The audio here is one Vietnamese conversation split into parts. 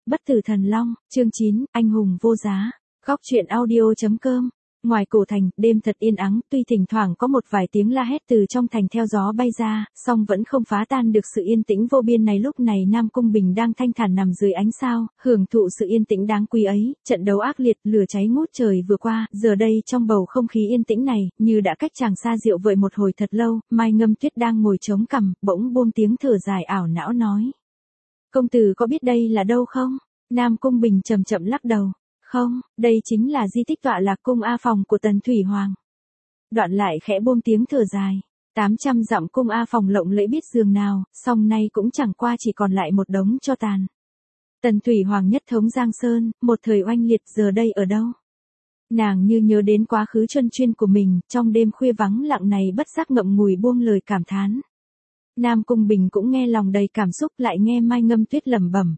Bất tử thần long, chương 9, anh hùng vô giá. Góc truyện audio.com. Ngoài cổ thành, đêm thật yên ắng, tuy thỉnh thoảng có một vài tiếng la hét từ trong thành theo gió bay ra, song vẫn không phá tan được sự yên tĩnh vô biên này. Lúc này Nam Cung Bình đang thanh thản nằm dưới ánh sao, hưởng thụ sự yên tĩnh đáng quý ấy. Trận đấu ác liệt, lửa cháy ngút trời vừa qua, giờ đây trong bầu không khí yên tĩnh này, như đã cách chàng xa rượu vợi một hồi thật lâu. Mai Ngâm Tuyết đang ngồi chống cằm, bỗng buông tiếng thở dài ảo não nói: "Công tử có biết đây là đâu không?" Nam Cung Bình chậm chậm lắc đầu. "Không, đây chính là di tích Tọa Lạc Cung A Phòng của Tần Thủy Hoàng." Đoạn lại khẽ buông tiếng thở dài. 800 dặm cung A Phòng lộng lẫy biết giường nào, song nay cũng chẳng qua chỉ còn lại một đống tro tàn. Tần Thủy Hoàng nhất thống Giang Sơn, một thời oanh liệt, giờ đây ở đâu? Nàng như nhớ đến quá khứ chân chuyên của mình, trong đêm khuya vắng lặng này bất giác ngậm ngùi buông lời cảm thán. Nam Cung Bình cũng nghe lòng đầy cảm xúc, lại nghe Mai Ngâm Tuyết lẩm bẩm: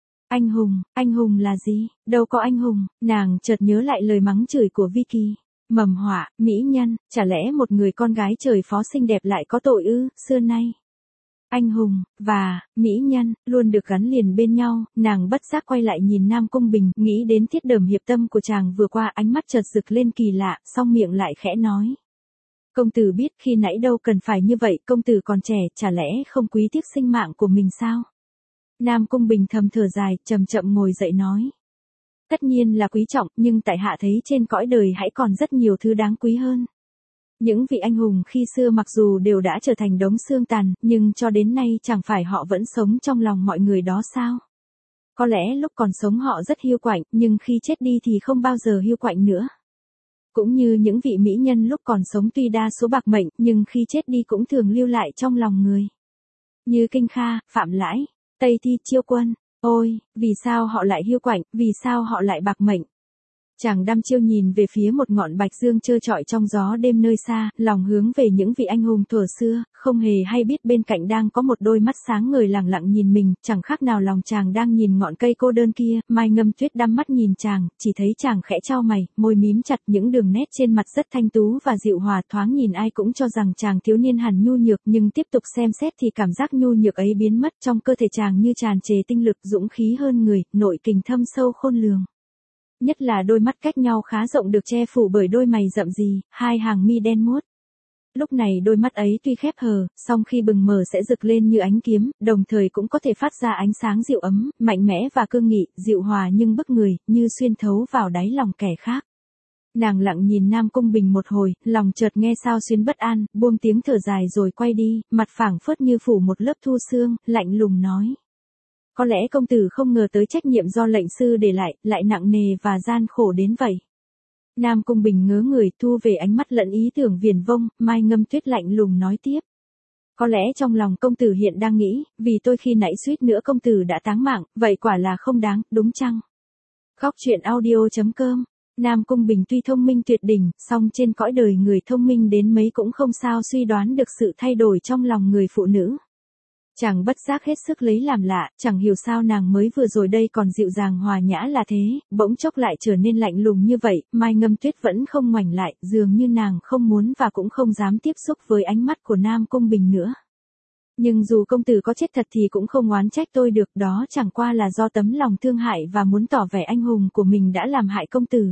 anh hùng là gì? Đâu có anh hùng." Nàng chợt nhớ lại lời mắng chửi của Vicky. Mầm họa, mỹ nhân, chả lẽ một người con gái trời phó xinh đẹp lại có tội ư? Xưa nay, anh hùng và mỹ nhân luôn được gắn liền bên nhau. Nàng bất giác quay lại nhìn Nam Cung Bình, nghĩ đến thiết đờm hiệp tâm của chàng vừa qua, ánh mắt chợt rực lên kỳ lạ, song miệng lại khẽ nói: "Công tử biết khi nãy đâu cần phải như vậy, công tử còn trẻ, chả lẽ không quý tiếc sinh mạng của mình sao?" Nam Cung Bình thầm thở dài, chậm chậm ngồi dậy nói: "Tất nhiên là quý trọng, nhưng tại hạ thấy trên cõi đời hãy còn rất nhiều thứ đáng quý hơn. Những vị anh hùng khi xưa mặc dù đều đã trở thành đống xương tàn, nhưng cho đến nay chẳng phải họ vẫn sống trong lòng mọi người đó sao? Có lẽ lúc còn sống họ rất hiu quạnh, nhưng khi chết đi thì không bao giờ hiu quạnh nữa. Cũng như những vị mỹ nhân lúc còn sống tuy đa số bạc mệnh, nhưng khi chết đi cũng thường lưu lại trong lòng người. Như Kinh Kha, Phạm Lãi, Tây Thi, Chiêu Quân. Ôi, vì sao họ lại hiu quạnh, vì sao họ lại bạc mệnh?" Chàng đăm chiêu nhìn về phía một ngọn bạch dương trơ trọi trong gió đêm nơi xa, lòng hướng về những vị anh hùng thuở xưa, không hề hay biết bên cạnh đang có một đôi mắt sáng ngời lẳng lặng nhìn mình, chẳng khác nào lòng chàng đang nhìn ngọn cây cô đơn kia. Mai Ngâm Tuyết đăm mắt nhìn chàng, chỉ thấy chàng khẽ chau mày, môi mím chặt, những đường nét trên mặt rất thanh tú và dịu hòa, thoáng nhìn ai cũng cho rằng chàng thiếu niên hẳn nhu nhược, nhưng tiếp tục xem xét thì cảm giác nhu nhược ấy biến mất, trong cơ thể chàng như tràn trề tinh lực, dũng khí hơn người, nội kình thâm sâu khôn lường. Nhất là đôi mắt cách nhau khá rộng được che phủ bởi đôi mày rậm rì, hai hàng mi đen muốt. Lúc này đôi mắt ấy tuy khép hờ, song khi bừng mở sẽ rực lên như ánh kiếm, đồng thời cũng có thể phát ra ánh sáng dịu ấm, mạnh mẽ và cương nghị, dịu hòa nhưng bức người, như xuyên thấu vào đáy lòng kẻ khác. Nàng lặng nhìn Nam Cung Bình một hồi, lòng chợt nghe sao xuyến bất an, buông tiếng thở dài rồi quay đi, mặt phảng phất như phủ một lớp thu sương, lạnh lùng nói: "Có lẽ công tử không ngờ tới trách nhiệm do lệnh sư để lại nặng nề và gian khổ đến vậy." Nam Cung Bình ngớ người, thu về ánh mắt lẫn ý tưởng viển vông. Mai Ngâm Tuyết lạnh lùng nói tiếp: "Có lẽ trong lòng công tử hiện đang nghĩ, vì tôi khi nãy suýt nữa công tử đã táng mạng, vậy quả là không đáng, đúng chăng?" Góc truyện audio.com. Nam Cung Bình tuy thông minh tuyệt đỉnh, song trên cõi đời người thông minh đến mấy cũng không sao suy đoán được sự thay đổi trong lòng người phụ nữ. Chàng bất giác hết sức lấy làm lạ, chẳng hiểu sao nàng mới vừa rồi đây còn dịu dàng hòa nhã là thế, bỗng chốc lại trở nên lạnh lùng như vậy. Mai Ngâm Tuyết vẫn không ngoảnh lại, dường như nàng không muốn và cũng không dám tiếp xúc với ánh mắt của Nam Cung Bình nữa. "Nhưng dù công tử có chết thật thì cũng không oán trách tôi được, đó chẳng qua là do tấm lòng thương hại và muốn tỏ vẻ anh hùng của mình đã làm hại công tử.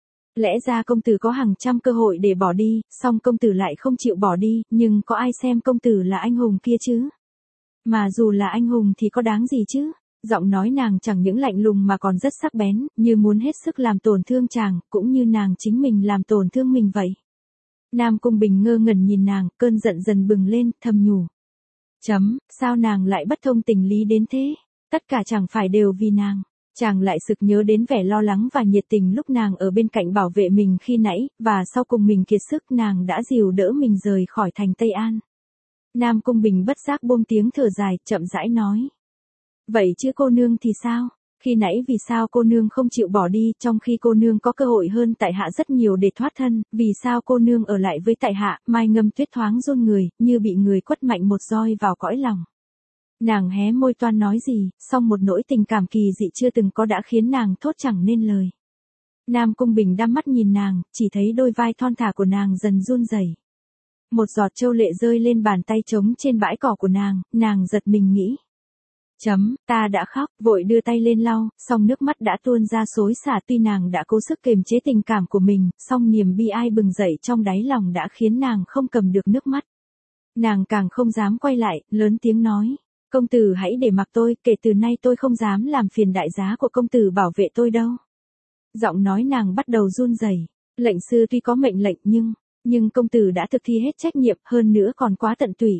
Lẽ ra công tử có hàng trăm cơ hội để bỏ đi, song công tử lại không chịu bỏ đi, nhưng có ai xem công tử là anh hùng kia chứ? Mà dù là anh hùng thì có đáng gì chứ?" Giọng nói nàng chẳng những lạnh lùng mà còn rất sắc bén, như muốn hết sức làm tổn thương chàng, cũng như nàng chính mình làm tổn thương mình vậy. Nam Cung Bình ngơ ngẩn nhìn nàng, cơn giận dần bừng lên, thầm nhủ: Sao nàng lại bất thông tình lý đến thế? Tất cả chẳng phải đều vì nàng." Chàng lại sực nhớ đến vẻ lo lắng và nhiệt tình lúc nàng ở bên cạnh bảo vệ mình khi nãy, và sau cùng mình kiệt sức nàng đã dìu đỡ mình rời khỏi thành Tây An. Nam Cung Bình bất giác buông tiếng thở dài, chậm rãi nói: "Vậy chứ cô nương thì sao? Khi nãy vì sao cô nương không chịu bỏ đi, trong khi cô nương có cơ hội hơn tại hạ rất nhiều để thoát thân, vì sao cô nương ở lại với tại hạ?" Mai Ngâm Tuyết thoáng run người, như bị người quất mạnh một roi vào cõi lòng. Nàng hé môi toan nói gì, song một nỗi tình cảm kỳ dị chưa từng có đã khiến nàng thốt chẳng nên lời. Nam Cung Bình đăm mắt nhìn nàng, chỉ thấy đôi vai thon thả của nàng dần run rẩy. Một giọt châu lệ rơi lên bàn tay trống trên bãi cỏ của nàng giật mình nghĩ: Ta đã khóc, vội đưa tay lên lau, song nước mắt đã tuôn ra xối xả. Tuy nàng đã cố sức kiềm chế tình cảm của mình, song niềm bi ai bừng dậy trong đáy lòng đã khiến nàng không cầm được nước mắt. Nàng càng không dám quay lại, lớn tiếng nói. Công tử hãy để mặc tôi, kể từ nay tôi không dám làm phiền đại giá của công tử bảo vệ tôi đâu. Giọng nói nàng bắt đầu run rẩy. Lệnh sư tuy có mệnh lệnh nhưng công tử đã thực thi hết trách nhiệm, hơn nữa còn quá tận tụy.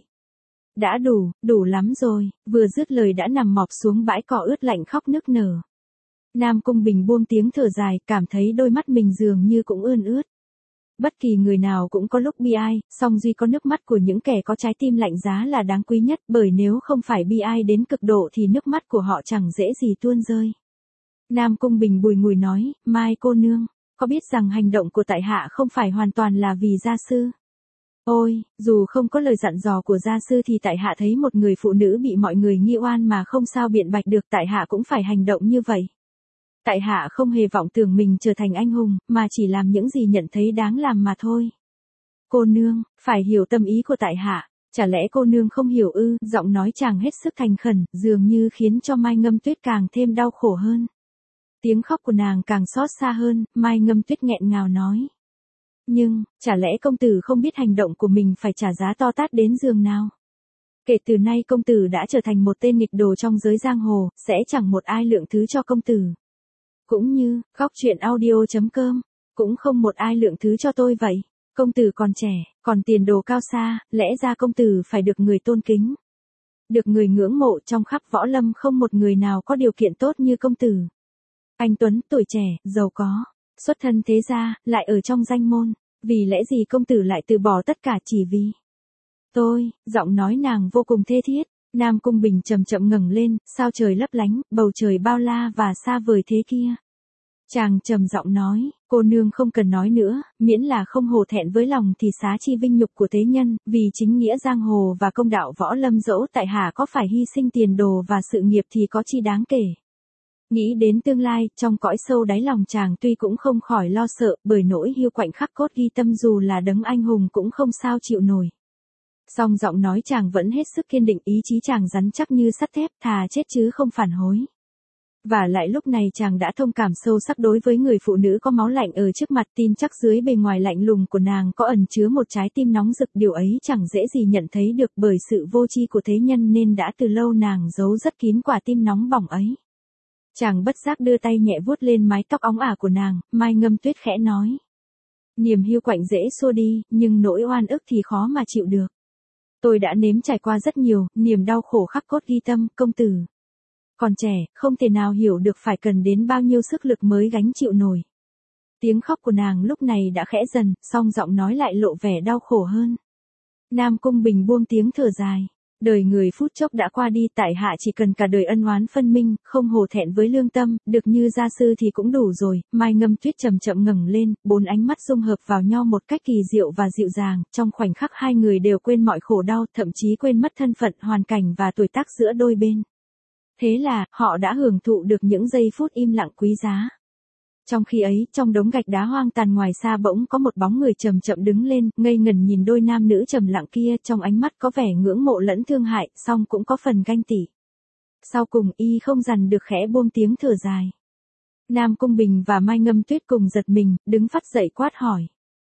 Đã đủ lắm rồi. Vừa dứt lời đã nằm mọp xuống bãi cỏ ướt lạnh khóc nức nở. Nam Cung Bình buông tiếng thở dài, cảm thấy đôi mắt mình dường như cũng ươn ướt. Bất kỳ người nào cũng có lúc bi ai, song duy có nước mắt của những kẻ có trái tim lạnh giá là đáng quý nhất, bởi nếu không phải bi ai đến cực độ thì nước mắt của họ chẳng dễ gì tuôn rơi. Nam Cung Bình bùi ngùi nói, Mai cô nương, có biết rằng hành động của tại hạ không phải hoàn toàn là vì gia sư? Ôi, dù không có lời dặn dò của gia sư thì tại hạ thấy một người phụ nữ bị mọi người nghi oan mà không sao biện bạch được, tại hạ cũng phải hành động như vậy. Tại hạ không hề vọng tưởng mình trở thành anh hùng, mà chỉ làm những gì nhận thấy đáng làm mà thôi. Cô nương, phải hiểu tâm ý của tại hạ, chả lẽ cô nương không hiểu ư? Giọng nói chàng hết sức thành khẩn, dường như khiến cho Mai Ngâm Tuyết càng thêm đau khổ hơn. Tiếng khóc của nàng càng xót xa hơn, Mai Ngâm Tuyết nghẹn ngào nói. Nhưng, chả lẽ công tử không biết hành động của mình phải trả giá to tát đến giường nào? Kể từ nay công tử đã trở thành một tên nghịch đồ trong giới giang hồ, sẽ chẳng một ai lượng thứ cho công tử. Cũng như, góc truyện audio.com, cũng không một ai lượng thứ cho tôi vậy. Công tử còn trẻ, còn tiền đồ cao xa, lẽ ra công tử phải được người tôn kính. Được người ngưỡng mộ, trong khắp võ lâm không một người nào có điều kiện tốt như công tử. Anh tuấn, tuổi trẻ, giàu có, xuất thân thế gia, lại ở trong danh môn. Vì lẽ gì công tử lại từ bỏ tất cả chỉ vì tôi? Giọng nói nàng vô cùng thê thiết. Nam Cung Bình chậm chậm ngẩng lên, sao trời lấp lánh, bầu trời bao la và xa vời thế kia. Chàng trầm giọng nói, cô nương không cần nói nữa, miễn là không hổ thẹn với lòng thì xá chi vinh nhục của thế nhân, vì chính nghĩa giang hồ và công đạo võ lâm, dẫu tại hạ có phải hy sinh tiền đồ và sự nghiệp thì có chi đáng kể. Nghĩ đến tương lai, trong cõi sâu đáy lòng chàng tuy cũng không khỏi lo sợ, bởi nỗi hiu quạnh khắc cốt ghi tâm, dù là đấng anh hùng cũng không sao chịu nổi. Song giọng nói chàng vẫn hết sức kiên định, ý chí chàng rắn chắc như sắt thép, thà chết chứ không phản hối. Và lại lúc này chàng đã thông cảm sâu sắc đối với người phụ nữ có máu lạnh ở trước mặt, tin chắc dưới bề ngoài lạnh lùng của nàng có ẩn chứa một trái tim nóng rực, điều ấy chẳng dễ gì nhận thấy được bởi sự vô tri của thế nhân, nên đã từ lâu nàng giấu rất kín quả tim nóng bỏng ấy. Chàng bất giác đưa tay nhẹ vuốt lên mái tóc óng ả của nàng, Mai Ngâm Tuyết khẽ nói. Niềm hiu quạnh dễ xua đi, nhưng nỗi oan ức thì khó mà chịu được. Tôi đã nếm trải qua rất nhiều, niềm đau khổ khắc cốt ghi tâm, công tử. Còn trẻ, không thể nào hiểu được phải cần đến bao nhiêu sức lực mới gánh chịu nổi. Tiếng khóc của nàng lúc này đã khẽ dần, song giọng nói lại lộ vẻ đau khổ hơn. Nam Cung Bình buông tiếng thở dài. Đời người phút chốc đã qua đi, tại hạ chỉ cần cả đời ân oán phân minh, không hổ thẹn với lương tâm, được như gia sư thì cũng đủ rồi. Mai Ngâm Tuyết chậm chậm ngẩng lên, bốn ánh mắt dung hợp vào nhau một cách kỳ diệu và dịu dàng, trong khoảnh khắc hai người đều quên mọi khổ đau, thậm chí quên mất thân phận, hoàn cảnh và tuổi tác giữa đôi bên. Thế là, họ đã hưởng thụ được những giây phút im lặng quý giá. Trong khi ấy, trong đống gạch đá hoang tàn ngoài xa bỗng có một bóng người chậm chậm đứng lên, ngây ngẩn nhìn đôi nam nữ trầm lặng kia, trong ánh mắt có vẻ ngưỡng mộ lẫn thương hại, song cũng có phần ganh tị. Sau cùng y không dằn được khẽ buông tiếng thở dài. Nam Cung Bình và Mai Ngâm Tuyết cùng giật mình, đứng phắt dậy quát hỏi.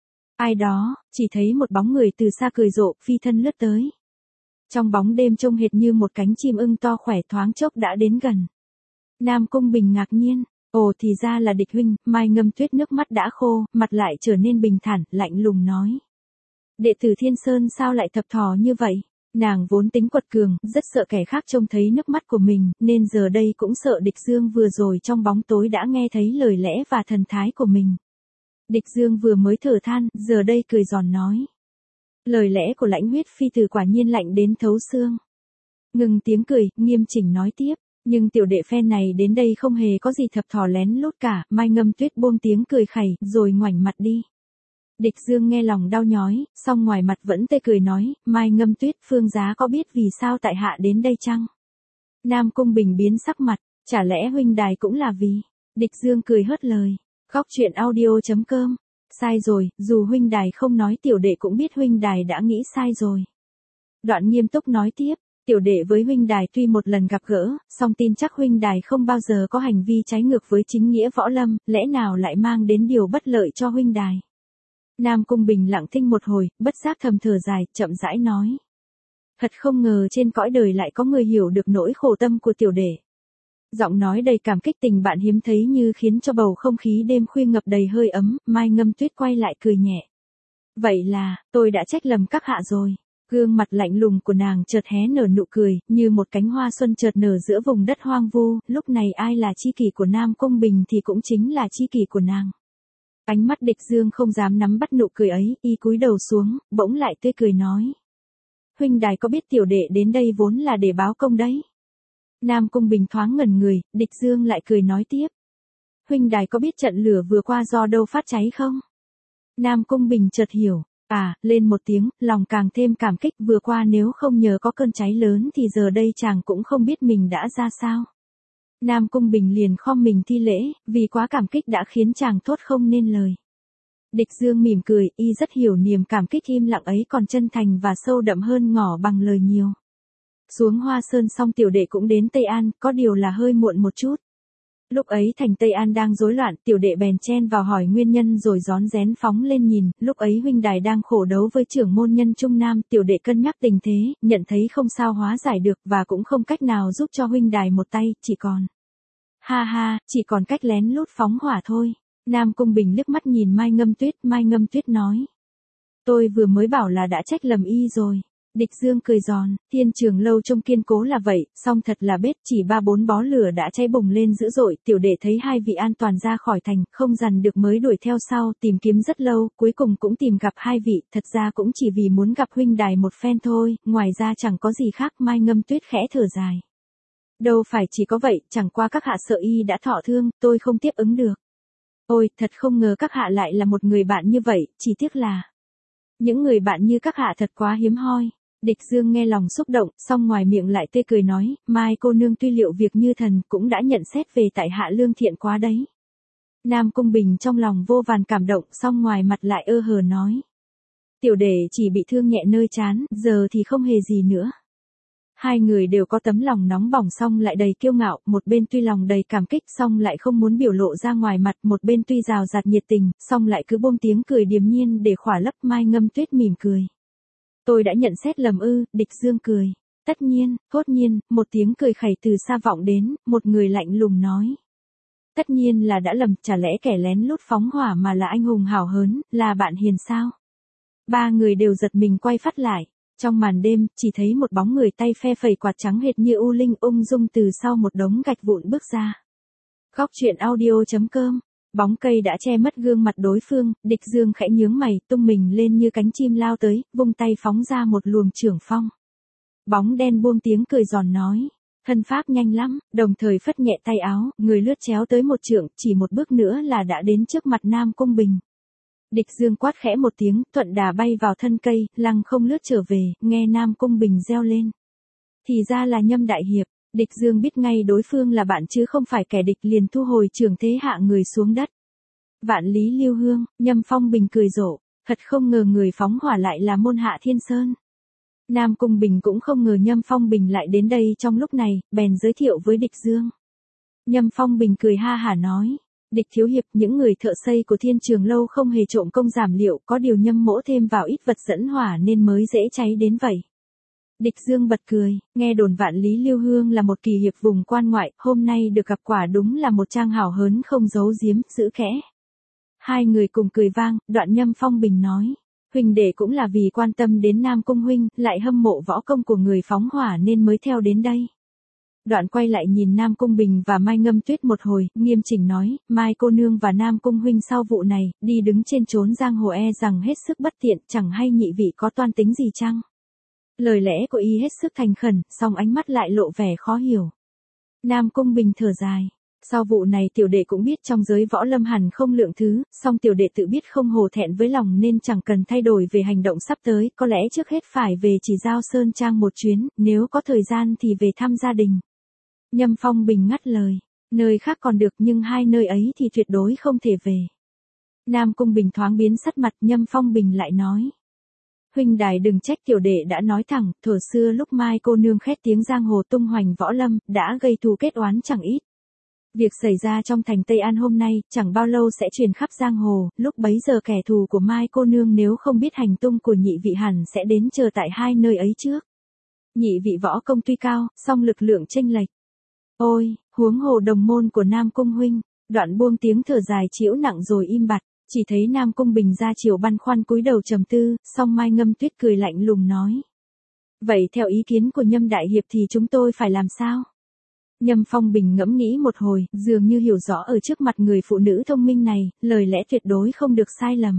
Ai đó? Chỉ thấy một bóng người từ xa cười rộ, phi thân lướt tới. Trong bóng đêm trông hệt như một cánh chim ưng to khỏe, thoáng chốc đã đến gần. Nam Cung Bình ngạc nhiên. Ồ, thì ra là địch huynh. Mai Ngâm Tuyết nước mắt đã khô, mặt lại trở nên bình thản, lạnh lùng nói. Đệ tử Thiên Sơn sao lại thập thò như vậy? Nàng vốn tính quật cường, rất sợ kẻ khác trông thấy nước mắt của mình, nên giờ đây cũng sợ Địch Dương vừa rồi trong bóng tối đã nghe thấy lời lẽ và thần thái của mình. Địch Dương vừa mới thở than, giờ đây cười giòn nói. Lời lẽ của Lãnh Huyết Phi Tử quả nhiên lạnh đến thấu xương. Ngừng tiếng cười, nghiêm chỉnh nói tiếp. Nhưng tiểu đệ phen này đến đây không hề có gì thập thò lén lút cả. Mai Ngâm Tuyết buông tiếng cười khẩy, rồi ngoảnh mặt đi. Địch Dương nghe lòng đau nhói, song ngoài mặt vẫn tươi cười nói, Mai Ngâm Tuyết, phương giá có biết vì sao tại hạ đến đây chăng? Nam Cung Bình biến sắc mặt, chả lẽ huynh đài cũng là vì? Địch Dương cười hớt lời, góc truyện audio.com. Sai rồi, dù huynh đài không nói tiểu đệ cũng biết huynh đài đã nghĩ sai rồi. Đoạn nghiêm túc nói tiếp. Tiểu đệ với huynh đài tuy một lần gặp gỡ, song tin chắc huynh đài không bao giờ có hành vi trái ngược với chính nghĩa võ lâm, lẽ nào lại mang đến điều bất lợi cho huynh đài. Nam Cung Bình lặng thinh một hồi, bất giác thầm thở dài, chậm rãi nói. Thật không ngờ trên cõi đời lại có người hiểu được nỗi khổ tâm của tiểu đệ. Giọng nói đầy cảm kích tình bạn hiếm thấy như khiến cho bầu không khí đêm khuya ngập đầy hơi ấm, Mai Ngâm Tuyết quay lại cười nhẹ. Vậy là, tôi đã trách lầm các hạ rồi. Gương mặt lạnh lùng của nàng chợt hé nở nụ cười, như một cánh hoa xuân chợt nở giữa vùng đất hoang vu, lúc này ai là tri kỷ của Nam Cung Bình thì cũng chính là tri kỷ của nàng. Ánh mắt Địch Dương không dám nắm bắt nụ cười ấy, y cúi đầu xuống, bỗng lại tươi cười nói. Huynh đài có biết tiểu đệ đến đây vốn là để báo công đấy. Nam Cung Bình thoáng ngẩn người, Địch Dương lại cười nói tiếp. Huynh đài có biết trận lửa vừa qua do đâu phát cháy không? Nam Cung Bình chợt hiểu, lên một tiếng, lòng càng thêm cảm kích, vừa qua nếu không nhờ có cơn cháy lớn thì giờ đây chàng cũng không biết mình đã ra sao. Nam Cung Bình liền khom mình thi lễ, vì quá cảm kích đã khiến chàng thốt không nên lời. Địch Dương mỉm cười, y rất hiểu niềm cảm kích im lặng ấy còn chân thành và sâu đậm hơn ngỏ bằng lời nhiều. Xuống Hoa Sơn xong tiểu đệ cũng đến Tây An, có điều là hơi muộn một chút. Lúc ấy thành Tây An đang rối loạn, tiểu đệ bèn chen vào hỏi nguyên nhân rồi rón rén phóng lên nhìn, lúc ấy huynh đài đang khổ đấu với trưởng môn nhân Trung Nam, tiểu đệ cân nhắc tình thế, nhận thấy không sao hóa giải được và cũng không cách nào giúp cho huynh đài một tay, chỉ còn. Chỉ còn cách lén lút phóng hỏa thôi. Nam Cung Bình liếc mắt nhìn Mai Ngâm Tuyết nói. Tôi vừa mới bảo là đã trách lầm y rồi. Địch Dương cười giòn, Thiên Trường Lâu trông kiên cố là vậy, song thật là bếp chỉ 3-4 bó lửa đã cháy bùng lên dữ dội, tiểu đệ thấy hai vị an toàn ra khỏi thành, không dằn được mới đuổi theo sau, tìm kiếm rất lâu, cuối cùng cũng tìm gặp hai vị, thật ra cũng chỉ vì muốn gặp huynh đài một phen thôi, ngoài ra chẳng có gì khác. Mai Ngâm Tuyết khẽ thở dài. Đâu phải chỉ có vậy, chẳng qua các hạ sợ y đã thọ thương, tôi không tiếp ứng được. Ôi, thật không ngờ các hạ lại là một người bạn như vậy, chỉ tiếc là những người bạn như các hạ thật quá hiếm hoi. Địch Dương nghe lòng xúc động, song ngoài miệng lại tươi cười nói, Mai cô nương tuy liệu việc như thần cũng đã nhận xét về tại hạ lương thiện quá đấy. Nam Cung Bình trong lòng vô vàn cảm động, song ngoài mặt lại ơ hờ nói. Tiểu đệ chỉ bị thương nhẹ nơi trán, giờ thì không hề gì nữa. Hai người đều có tấm lòng nóng bỏng song lại đầy kiêu ngạo, một bên tuy lòng đầy cảm kích song lại không muốn biểu lộ ra ngoài mặt, một bên tuy rào rạt nhiệt tình, song lại cứ buông tiếng cười điềm nhiên để khỏa lấp. Mai Ngâm Tuyết mỉm cười. Tôi đã nhận xét lầm ư? Địch Dương cười. Tất nhiên, thốt nhiên, một tiếng cười khẩy từ xa vọng đến, một người lạnh lùng nói. Tất nhiên là đã lầm, chả lẽ kẻ lén lút phóng hỏa mà là anh hùng hào hớn, là bạn hiền sao? Ba người đều giật mình quay phát lại. Trong màn đêm, chỉ thấy một bóng người tay phe phẩy quạt trắng hệt như u linh ung dung từ sau một đống gạch vụn bước ra. Góc truyện audio.com. Bóng cây đã che mất gương mặt đối phương, Địch Dương khẽ nhướng mày, tung mình lên như cánh chim lao tới, vung tay phóng ra một luồng chưởng phong. Bóng đen buông tiếng cười giòn nói, thân pháp nhanh lắm, đồng thời phất nhẹ tay áo, người lướt chéo tới một chưởng, chỉ một bước nữa là đã đến trước mặt Nam Cung Bình. Địch Dương quát khẽ một tiếng, thuận đà bay vào thân cây, lăng không lướt trở về, nghe Nam Cung Bình reo lên. Thì ra là Nhâm đại hiệp. Địch Dương biết ngay đối phương là bạn chứ không phải kẻ địch, liền thu hồi chưởng thế hạ người xuống đất. Vạn lý lưu hương, Nhâm Phong Bình cười rộ, thật không ngờ người phóng hỏa lại là môn hạ Thiên Sơn. Nam Cung Bình cũng không ngờ Nhâm Phong Bình lại đến đây trong lúc này, bèn giới thiệu với Địch Dương. Nhâm Phong Bình cười ha hả nói, Địch thiếu hiệp, những người thợ xây của Thiên Trường Lâu không hề trộm công giảm liệu, có điều Nhâm mỗ thêm vào ít vật dẫn hỏa nên mới dễ cháy đến vậy. Địch Dương bật cười, nghe đồn Vạn lý lưu hương là một kỳ hiệp vùng quan ngoại, hôm nay được gặp quả đúng là một trang hào hớn không giấu giếm, giữ kẽ. Hai người cùng cười vang, đoạn Nhâm Phong Bình nói, huynh đệ cũng là vì quan tâm đến Nam Cung huynh, lại hâm mộ võ công của người phóng hỏa nên mới theo đến đây. Đoạn quay lại nhìn Nam Cung Bình và Mai Ngâm Tuyết một hồi, nghiêm chỉnh nói, Mai cô nương và Nam Cung huynh sau vụ này, đi đứng trên chốn giang hồ rằng hết sức bất tiện, chẳng hay nhị vị có toan tính gì chăng? Lời lẽ của y hết sức thành khẩn, song ánh mắt lại lộ vẻ khó hiểu. Nam Cung Bình thở dài. Sau vụ này tiểu đệ cũng biết trong giới võ lâm hẳn không lượng thứ, song tiểu đệ tự biết không hổ thẹn với lòng nên chẳng cần thay đổi về hành động sắp tới, có lẽ trước hết phải về Chỉ Giao Sơn Trang một chuyến, nếu có thời gian thì về thăm gia đình. Nhâm Phong Bình ngắt lời, nơi khác còn được nhưng hai nơi ấy thì tuyệt đối không thể về. Nam Cung Bình thoáng biến sắc mặt, Nhâm Phong Bình lại nói. huynh đài đừng trách tiểu đệ đã nói thẳng, thuở xưa lúc Mai cô nương khét tiếng giang hồ tung hoành võ lâm, đã gây thù kết oán chẳng ít. Việc xảy ra trong thành Tây An hôm nay, chẳng bao lâu sẽ truyền khắp giang hồ, lúc bấy giờ kẻ thù của Mai cô nương nếu không biết hành tung của nhị vị hẳn sẽ đến chờ tại hai nơi ấy trước. Nhị vị võ công tuy cao, song lực lượng chênh lệch. Ôi, huống hồ đồng môn của Nam Cung huynh, đoạn buông tiếng thở dài chĩu nặng rồi im bặt, chỉ thấy Nam Cung Bình ra chiều băn khoăn cúi đầu trầm tư, song Mai Ngâm Tuyết cười lạnh lùng nói. Vậy theo ý kiến của Nhâm đại hiệp thì chúng tôi phải làm sao? Nhâm Phong Bình ngẫm nghĩ một hồi, dường như hiểu rõ ở trước mặt người phụ nữ thông minh này, lời lẽ tuyệt đối không được sai lầm.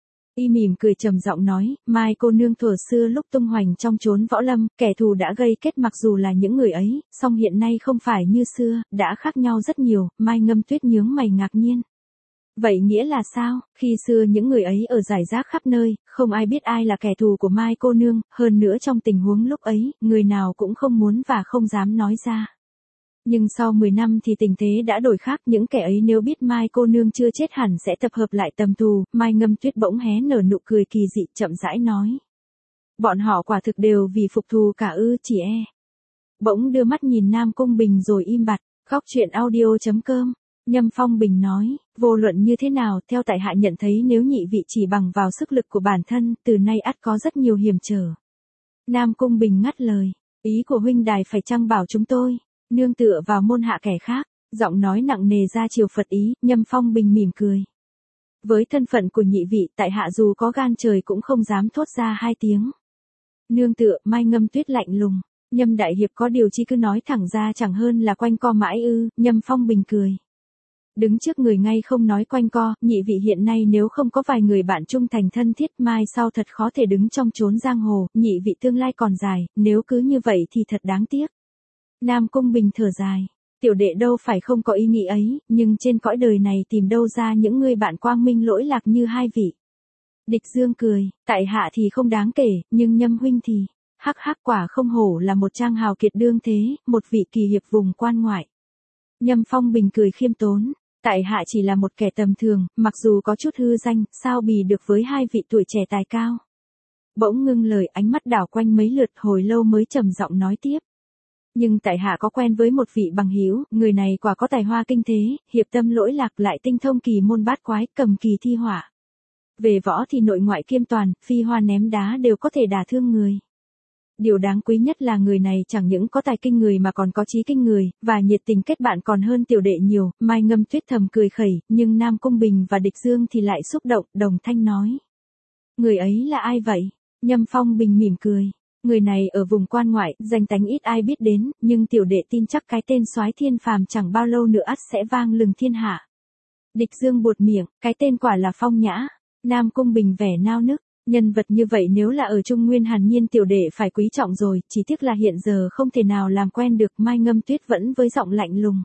Y mỉm cười trầm giọng nói, Mai cô nương thuở xưa lúc tung hoành trong chốn võ lâm, kẻ thù đã gây kết mặc dù là những người ấy, song hiện nay không phải như xưa, đã khác nhau rất nhiều. Mai Ngâm Tuyết nhướng mày ngạc nhiên. Vậy nghĩa là sao? Khi xưa những người ấy ở rải rác khắp nơi, không ai biết ai là kẻ thù của Mai cô nương, hơn nữa trong tình huống lúc ấy, người nào cũng không muốn và không dám nói ra. Nhưng sau 10 năm thì tình thế đã đổi khác, những kẻ ấy nếu biết Mai cô nương chưa chết hẳn sẽ tập hợp lại tầm thù. Mai Ngâm Tuyết bỗng hé nở nụ cười kỳ dị, chậm rãi nói. Bọn họ quả thực đều vì phục thù cả ư, chỉ e. Bỗng đưa mắt nhìn Nam Cung Bình rồi im bặt. Góc truyện audio.com. Nhâm Phong Bình nói, vô luận như thế nào, theo tại hạ nhận thấy nếu nhị vị chỉ bằng vào sức lực của bản thân, từ nay ắt có rất nhiều hiểm trở. Nam Cung Bình ngắt lời, ý của huynh đài phải chăng bảo chúng tôi nương tựa vào môn hạ kẻ khác? Giọng nói nặng nề ra chiều Phật ý. Nhâm Phong Bình mỉm cười. Với thân phận của nhị vị, tại hạ dù có gan trời cũng không dám thốt ra hai tiếng nương tựa. Mai Ngâm Tuyết lạnh lùng. Nhâm đại hiệp có điều chi cứ nói thẳng ra chẳng hơn là quanh co mãi ư? Nhâm Phong Bình cười. Đứng trước người ngay không nói quanh co, nhị vị hiện nay nếu không có vài người bạn trung thành thân thiết, mai sau thật khó thể đứng trong chốn giang hồ. Nhị vị tương lai còn dài, nếu cứ như vậy thì thật đáng tiếc. Nam Cung Bình thở dài. Tiểu đệ đâu phải không có ý nghĩ ấy, nhưng trên cõi đời này tìm đâu ra những người bạn quang minh lỗi lạc như hai vị. Địch Dương cười, tại hạ thì không đáng kể, nhưng Nhâm huynh thì, hắc hắc, quả không hổ là một trang hào kiệt đương thế, một vị kỳ hiệp vùng quan ngoại. Nhâm Phong Bình cười khiêm tốn, tại hạ chỉ là một kẻ tầm thường, mặc dù có chút hư danh, sao bì được với hai vị tuổi trẻ tài cao. Bỗng ngưng lời, ánh mắt đảo quanh mấy lượt, hồi lâu mới trầm giọng nói tiếp. Nhưng tại hạ có quen với một vị bằng hữu, người này quả có tài hoa kinh thế, hiệp tâm lỗi lạc, lại tinh thông kỳ môn bát quái, cầm kỳ thi hỏa. Về võ thì nội ngoại kiêm toàn, phi hoa ném đá đều có thể đả thương người. Điều đáng quý nhất là người này chẳng những có tài kinh người mà còn có trí kinh người, và nhiệt tình kết bạn còn hơn tiểu đệ nhiều. Mai Ngâm Tuyết thầm cười khẩy, nhưng Nam Cung Bình và Địch Dương thì lại xúc động, đồng thanh nói. Người ấy là ai vậy? Nhâm Phong Bình mỉm cười. Người này ở vùng quan ngoại, danh tánh ít ai biết đến, nhưng tiểu đệ tin chắc cái tên soái thiên phàm chẳng bao lâu nữa ắt sẽ vang lừng thiên hạ. Địch Dương buột miệng, cái tên quả là Phong Nhã. Nam Cung Bình vẻ nao nức, nhân vật như vậy nếu là ở Trung Nguyên hàn nhiên tiểu đệ phải quý trọng rồi, chỉ tiếc là hiện giờ không thể nào làm quen được. Mai Ngâm Tuyết vẫn với giọng lạnh lùng.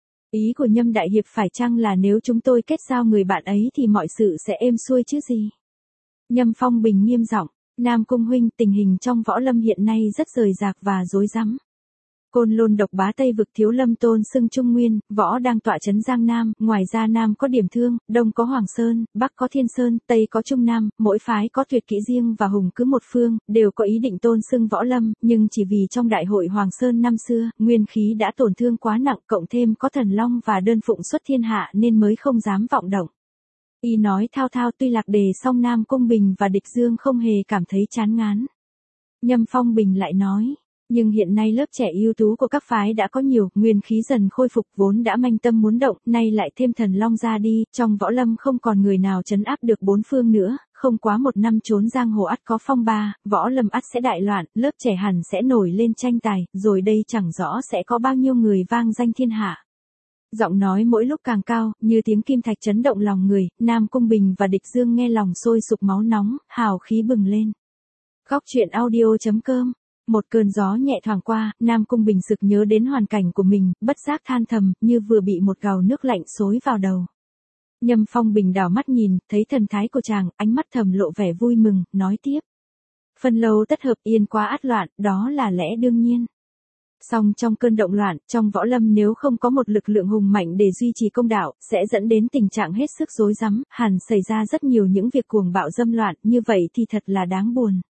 Ý của Nhâm đại hiệp phải chăng là nếu chúng tôi kết giao người bạn ấy thì mọi sự sẽ êm xuôi chứ gì? Nhâm Phong Bình nghiêm giọng. Nam Cung huynh, tình hình trong võ lâm hiện nay rất rời rạc và rối rắm. Côn Lôn độc bá Tây vực, Thiếu Lâm tôn xưng Trung Nguyên, võ đang tọa trấn Giang Nam, ngoài ra Nam có Điểm Thương, Đông có Hoàng Sơn, Bắc có Thiên Sơn, Tây có Trung Nam, mỗi phái có tuyệt kỹ riêng và hùng cứ một phương, đều có ý định tôn xưng võ lâm, nhưng chỉ vì trong đại hội Hoàng Sơn năm xưa, nguyên khí đã tổn thương quá nặng, cộng thêm có Thần Long và Đơn Phụng xuất thiên hạ nên mới không dám vọng động. Y nói thao thao, tuy lạc đề song Nam Cung Bình và Địch Dương không hề cảm thấy chán ngán. Nhâm Phong Bình lại nói, nhưng hiện nay lớp trẻ ưu tú của các phái đã có nhiều, nguyên khí dần khôi phục, vốn đã manh tâm muốn động, nay lại thêm Thần Long ra đi, trong võ lâm không còn người nào trấn áp được bốn phương nữa, không quá một năm trốn giang hồ ắt có phong ba, võ lâm ắt sẽ đại loạn, lớp trẻ hẳn sẽ nổi lên tranh tài, rồi đây chẳng rõ sẽ có bao nhiêu người vang danh thiên hạ. Giọng nói mỗi lúc càng cao, như tiếng kim thạch chấn động lòng người. Nam Cung Bình và Địch Dương nghe lòng sôi sục máu nóng, hào khí bừng lên. Góc truyện audio.com. Một cơn gió nhẹ thoảng qua, Nam Cung Bình sực nhớ đến hoàn cảnh của mình, bất giác than thầm, như vừa bị một gào nước lạnh xối vào đầu. Nhâm Phong Bình đảo mắt nhìn, thấy thần thái của chàng, ánh mắt thầm lộ vẻ vui mừng, nói tiếp. Phân lâu tất hợp, yên quá át loạn, đó là lẽ đương nhiên. Song trong cơn động loạn, trong võ lâm nếu không có một lực lượng hùng mạnh để duy trì công đạo, sẽ dẫn đến tình trạng hết sức rối rắm, hẳn xảy ra rất nhiều những việc cuồng bạo dâm loạn, như vậy thì thật là đáng buồn.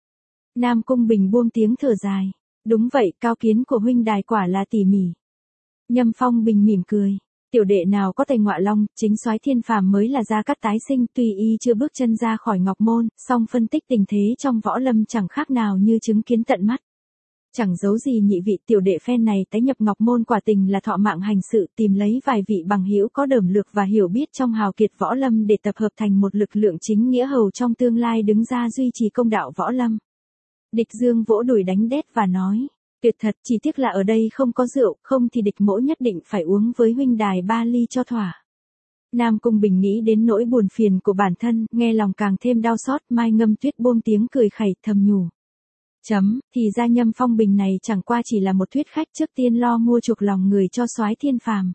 Nam Cung Bình buông tiếng thở dài. Đúng vậy, cao kiến của huynh đài quả là tỉ mỉ. Nhâm Phong Bình mỉm cười. Tiểu đệ nào có tay ngọa long, chính soái thiên phàm mới là gia cát tái sinh, tuy y chưa bước chân ra khỏi ngọc môn, song phân tích tình thế trong võ lâm chẳng khác nào như chứng kiến tận mắt. Chẳng giấu gì nhị vị, tiểu đệ phen này tái nhập ngọc môn quả tình là thọ mạng hành sự, tìm lấy vài vị bằng hữu có đởm lược và hiểu biết trong hào kiệt võ lâm để tập hợp thành một lực lượng chính nghĩa hầu trong tương lai đứng ra duy trì công đạo võ lâm. Địch Dương vỗ đùi đánh đét và nói, tuyệt thật, chỉ tiếc là ở đây không có rượu, không thì địch mỗ nhất định phải uống với huynh đài 3 ly cho thỏa. Nam Cung Bình nghĩ đến nỗi buồn phiền của bản thân, nghe lòng càng thêm đau xót, Mai Ngâm Tuyết buông tiếng cười khẩy thầm nhủ. Thì ra Nhâm Phong Bình này chẳng qua chỉ là một thuyết khách trước tiên lo mua chuộc lòng người cho soái thiên phàm.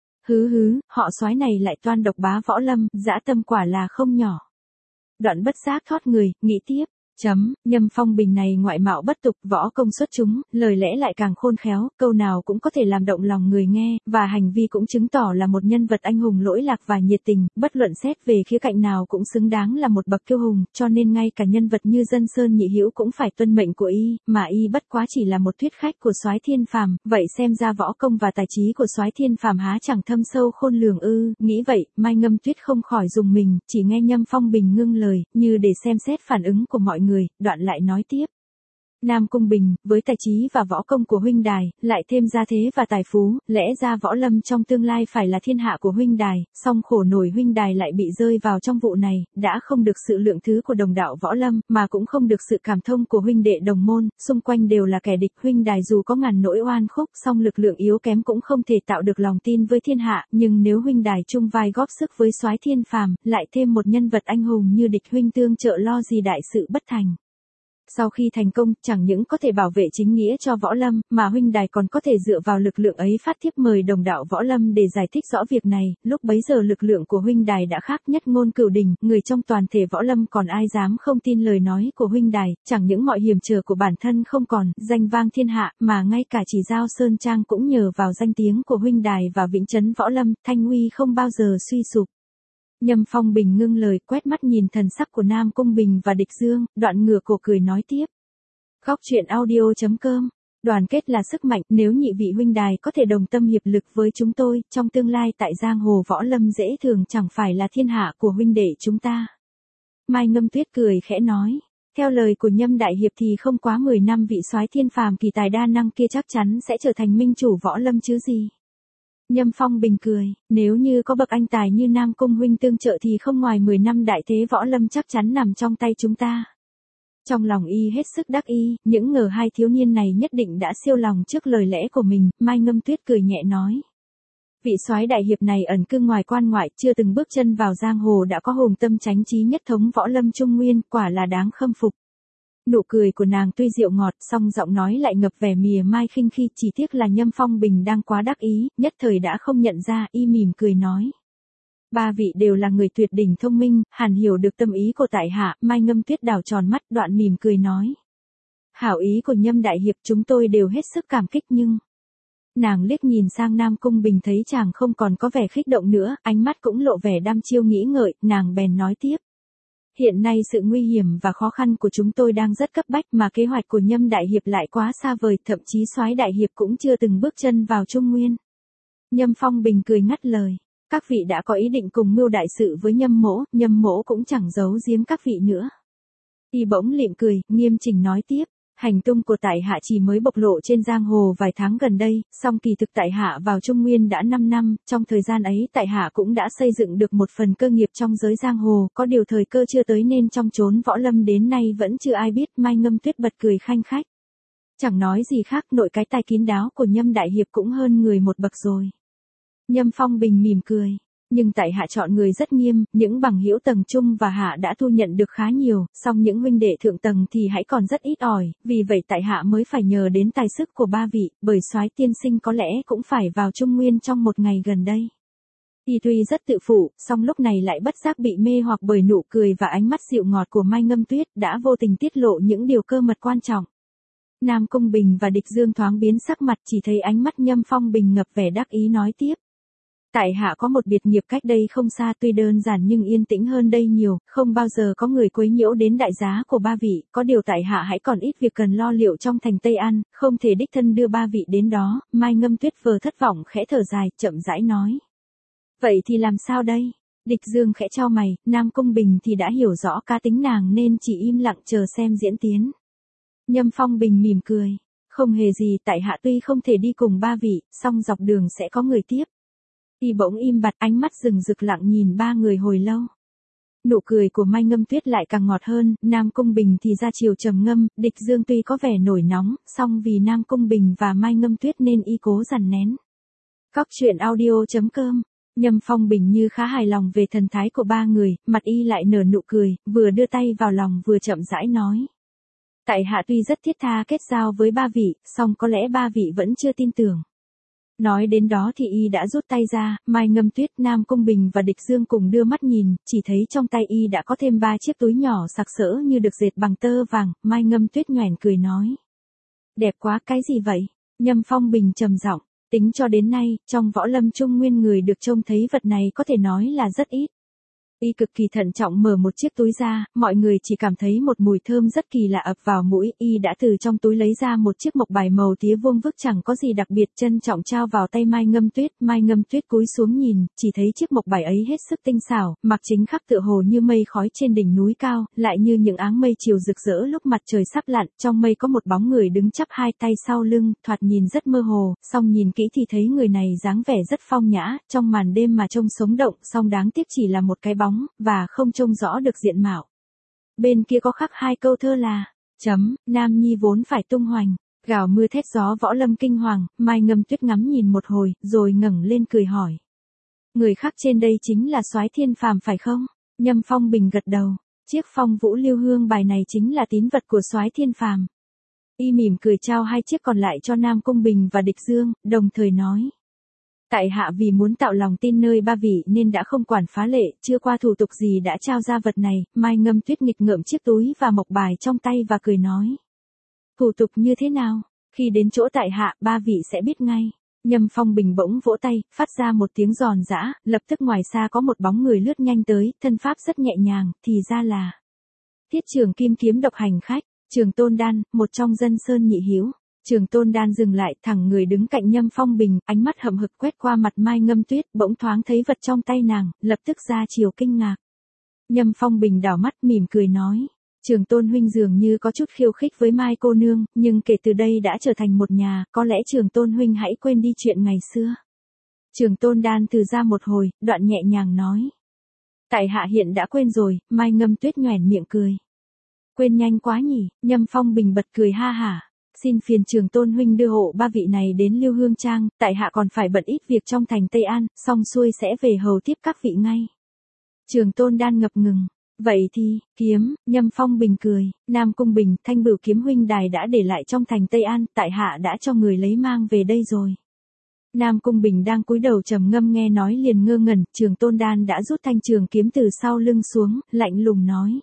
Hứ, họ soái này lại toan độc bá võ lâm, dã tâm quả là không nhỏ. Đoạn bất giác thoát người, nghĩ tiếp. Nhâm Phong Bình này ngoại mạo bất tục, võ công xuất chúng, lời lẽ lại càng khôn khéo, câu nào cũng có thể làm động lòng người nghe, và hành vi cũng chứng tỏ là một nhân vật anh hùng lỗi lạc và nhiệt tình, bất luận xét về khía cạnh nào cũng xứng đáng là một bậc kiêu hùng, cho nên ngay cả nhân vật như Dân Sơn Nhị Hữu cũng phải tuân mệnh của y, mà y bất quá chỉ là một thuyết khách của soái thiên phàm, vậy xem ra võ công và tài trí của soái thiên phàm há chẳng thâm sâu khôn lường ư? Nghĩ vậy, Mai Ngâm Tuyết không khỏi rùng mình, chỉ nghe Nhâm Phong Bình ngưng lời, như để xem xét phản ứng của mọi người, đoạn lại nói tiếp. Nam Cung Bình, với tài trí và võ công của huynh đài, lại thêm gia thế và tài phú, lẽ ra võ lâm trong tương lai phải là thiên hạ của huynh đài, song khổ nổi huynh đài lại bị rơi vào trong vụ này, đã không được sự lượng thứ của đồng đạo võ lâm, mà cũng không được sự cảm thông của huynh đệ đồng môn, xung quanh đều là kẻ địch, huynh đài dù có ngàn nỗi oan khúc, song lực lượng yếu kém cũng không thể tạo được lòng tin với thiên hạ, nhưng nếu huynh đài chung vai góp sức với soái thiên phàm, lại thêm một nhân vật anh hùng như địch huynh tương trợ lo gì đại sự bất thành. Sau khi thành công, chẳng những có thể bảo vệ chính nghĩa cho võ lâm, mà huynh đài còn có thể dựa vào lực lượng ấy phát thiếp mời đồng đạo võ lâm để giải thích rõ việc này, lúc bấy giờ lực lượng của huynh đài đã khác nhất ngôn cửu đỉnh, người trong toàn thể võ lâm còn ai dám không tin lời nói của huynh đài, chẳng những mọi hiểm trở của bản thân không còn, danh vang thiên hạ, mà ngay cả chỉ giao sơn trang cũng nhờ vào danh tiếng của huynh đài và vĩnh trấn võ lâm, thanh uy không bao giờ suy sụp. Nhâm Phong Bình ngưng lời, quét mắt nhìn thần sắc của Nam Cung Bình và Địch Dương, đoạn ngửa cổ cười nói tiếp. Góc truyện audio.com, đoàn kết là sức mạnh, nếu nhị vị huynh đài có thể đồng tâm hiệp lực với chúng tôi, trong tương lai tại giang hồ võ lâm dễ thường chẳng phải là thiên hạ của huynh đệ chúng ta. Mai Ngâm Tuyết cười khẽ nói, theo lời của Nhâm đại hiệp thì không quá 10 năm vị soái thiên phàm kỳ tài đa năng kia chắc chắn sẽ trở thành minh chủ võ lâm chứ gì. Nhâm Phong Bình cười, nếu như có bậc anh tài như Nam Cung huynh tương trợ thì không ngoài 10 năm đại thế võ lâm chắc chắn nằm trong tay chúng ta. Trong lòng y hết sức đắc ý, những ngờ hai thiếu niên này nhất định đã siêu lòng trước lời lẽ của mình, Mai Ngâm Tuyết cười nhẹ nói. Vị soái đại hiệp này ẩn cư ngoài quan ngoại, chưa từng bước chân vào giang hồ đã có hùng tâm chánh trí nhất thống võ lâm trung nguyên, quả là đáng khâm phục. Nụ cười của nàng tuy dịu ngọt, song giọng nói lại ngập vẻ mỉa mai khinh khi, chỉ tiếc là Nhâm Phong Bình đang quá đắc ý, nhất thời đã không nhận ra, y mỉm cười nói. Ba vị đều là người tuyệt đỉnh thông minh, hẳn hiểu được tâm ý của tại hạ, Mai Ngâm Tuyết đảo tròn mắt, đoạn mỉm cười nói. Hảo ý của Nhâm đại hiệp chúng tôi đều hết sức cảm kích nhưng... Nàng liếc nhìn sang Nam Cung Bình thấy chàng không còn có vẻ khích động nữa, ánh mắt cũng lộ vẻ đăm chiêu nghĩ ngợi, nàng bèn nói tiếp. Hiện nay sự nguy hiểm và khó khăn của chúng tôi đang rất cấp bách mà kế hoạch của Nhâm đại hiệp lại quá xa vời, thậm chí soái đại hiệp cũng chưa từng bước chân vào Trung Nguyên. Nhâm Phong Bình cười ngắt lời, các vị đã có ý định cùng mưu đại sự với Nhâm mỗ cũng chẳng giấu giếm các vị nữa. Y bỗng lịm cười, nghiêm chỉnh nói tiếp. Hành tung của tại hạ chỉ mới bộc lộ trên giang hồ vài tháng gần đây, song kỳ thực tại hạ vào Trung Nguyên đã 5 năm, trong thời gian ấy tại hạ cũng đã xây dựng được một phần cơ nghiệp trong giới giang hồ, có điều thời cơ chưa tới nên trong chốn võ lâm đến nay vẫn chưa ai biết. Mai Ngâm Tuyết bật cười khanh khách. Chẳng nói gì khác, nội cái tài kín đáo của Nhâm đại hiệp cũng hơn người một bậc rồi. Nhâm Phong Bình mỉm cười. Nhưng tại hạ chọn người rất nghiêm, những bằng hữu tầng trung và hạ đã thu nhận được khá nhiều, song những huynh đệ thượng tầng thì hãy còn rất ít ỏi, vì vậy tại hạ mới phải nhờ đến tài sức của ba vị, bởi soái tiên sinh có lẽ cũng phải vào Trung Nguyên trong một ngày gần đây. Y tuy rất tự phụ, song lúc này lại bất giác bị mê hoặc bởi nụ cười và ánh mắt dịu ngọt của Mai Ngâm Tuyết đã vô tình tiết lộ những điều cơ mật quan trọng. Nam Cung Bình và Địch Dương thoáng biến sắc mặt, chỉ thấy ánh mắt Nhâm Phong Bình ngập vẻ đắc ý nói tiếp. Tại hạ có một biệt nghiệp cách đây không xa, tuy đơn giản nhưng yên tĩnh hơn đây nhiều, không bao giờ có người quấy nhiễu đến đại giá của ba vị, có điều tại hạ hãy còn ít việc cần lo liệu trong thành Tây An, không thể đích thân đưa ba vị đến đó. Mai Ngâm Tuyết vờ thất vọng khẽ thở dài, chậm rãi nói. Vậy thì làm sao đây? Địch Dương khẽ chau mày, Nam Cung Bình thì đã hiểu rõ cá tính nàng nên chỉ im lặng chờ xem diễn tiến. Nhâm Phong Bình mỉm cười. Không hề gì, tại hạ tuy không thể đi cùng ba vị, song dọc đường sẽ có người tiếp. Y bỗng im bặt, ánh mắt rừng rực lặng nhìn ba người hồi lâu. Nụ cười của Mai Ngâm Tuyết lại càng ngọt hơn, Nam Cung Bình thì ra chiều trầm ngâm, Địch Dương tuy có vẻ nổi nóng, song vì Nam Cung Bình và Mai Ngâm Tuyết nên y cố dằn nén. Cóc truyện audio.com. Nhâm Phong Bình như khá hài lòng về thần thái của ba người, mặt y lại nở nụ cười, vừa đưa tay vào lòng vừa chậm rãi nói. Tại hạ tuy rất thiết tha kết giao với ba vị, song có lẽ ba vị vẫn chưa tin tưởng. Nói đến đó thì y đã rút tay ra, Mai Ngâm Tuyết, Nam Cung Bình và Địch Dương cùng đưa mắt nhìn, chỉ thấy trong tay y đã có thêm 3 chiếc túi nhỏ sặc sỡ như được dệt bằng tơ vàng. Mai Ngâm Tuyết nhoẻn cười nói. Đẹp quá, cái gì vậy? Nhâm Phong Bình trầm giọng, tính cho đến nay, trong võ lâm trung nguyên người được trông thấy vật này có thể nói là rất ít. Y cực kỳ thận trọng mở một chiếc túi ra, mọi người chỉ cảm thấy một mùi thơm rất kỳ lạ ập vào mũi. Y đã từ trong túi lấy ra một chiếc mộc bài màu tía vuông vức chẳng có gì đặc biệt, trân trọng trao vào tay Mai Ngâm Tuyết. Mai Ngâm Tuyết cúi xuống nhìn, chỉ thấy chiếc mộc bài ấy hết sức tinh xảo, mặc chính khắc tựa hồ như mây khói trên đỉnh núi cao, lại như những áng mây chiều rực rỡ lúc mặt trời sắp lặn. Trong mây có một bóng người đứng chắp hai tay sau lưng, thoạt nhìn rất mơ hồ, song nhìn kỹ thì thấy người này dáng vẻ rất phong nhã, trong màn đêm mà trông sống động, song đáng tiếc chỉ là một cái bóng, và không trông rõ được diện mạo. Bên kia có khắc 2 câu thơ là, Nam nhi vốn phải tung hoành, gào mưa thét gió võ lâm kinh hoàng. Mai Ngâm Tuyết ngắm nhìn một hồi, rồi ngẩng lên cười hỏi. Người khắc trên đây chính là Soái Thiên Phàm phải không? Nhâm Phong Bình gật đầu, chiếc Phong Vũ Lưu Hương bài này chính là tín vật của Soái Thiên Phàm. Y mỉm cười trao 2 chiếc còn lại cho Nam Cung Bình và Địch Dương, đồng thời nói. Tại hạ vì muốn tạo lòng tin nơi ba vị nên đã không quản phá lệ, chưa qua thủ tục gì đã trao ra vật này. Mai Ngâm Tuyết nghịch ngợm chiếc túi và mộc bài trong tay và cười nói. Thủ tục như thế nào? Khi đến chỗ tại hạ, ba vị sẽ biết ngay. Nhâm Phong Bình bỗng vỗ tay, phát ra một tiếng giòn giã, lập tức ngoài xa có một bóng người lướt nhanh tới, thân pháp rất nhẹ nhàng, thì ra là Thiết Trường Kim Kiếm độc hành khách, Trường Tôn Đan, một trong dân sơn nhị hữu. Trường Tôn Đan dừng lại, thẳng người đứng cạnh Nhâm Phong Bình, ánh mắt hậm hực quét qua mặt Mai Ngâm Tuyết, bỗng thoáng thấy vật trong tay nàng, lập tức ra chiều kinh ngạc. Nhâm Phong Bình đảo mắt mỉm cười nói, Trường Tôn huynh dường như có chút khiêu khích với Mai cô nương, nhưng kể từ đây đã trở thành một nhà, có lẽ Trường Tôn huynh hãy quên đi chuyện ngày xưa. Trường Tôn Đan từ ra một hồi, đoạn nhẹ nhàng nói. Tại hạ hiện đã quên rồi. Mai Ngâm Tuyết nhoẻn miệng cười. Quên nhanh quá nhỉ? Nhâm Phong Bình bật cười ha hả. Xin phiền Trường Tôn huynh đưa hộ ba vị này đến Lưu Hương Trang, tại hạ còn phải bận ít việc trong thành Tây An, xong xuôi sẽ về hầu tiếp các vị ngay. Trường Tôn Đan ngập ngừng. Vậy thì, kiếm, Nhâm Phong Bình cười, Nam Cung Bình, Thanh Bửu kiếm huynh đài đã để lại trong thành Tây An, tại hạ đã cho người lấy mang về đây rồi. Nam Cung Bình đang cúi đầu trầm ngâm nghe nói liền ngơ ngẩn, Trường Tôn Đan đã rút thanh trường kiếm từ sau lưng xuống, lạnh lùng nói.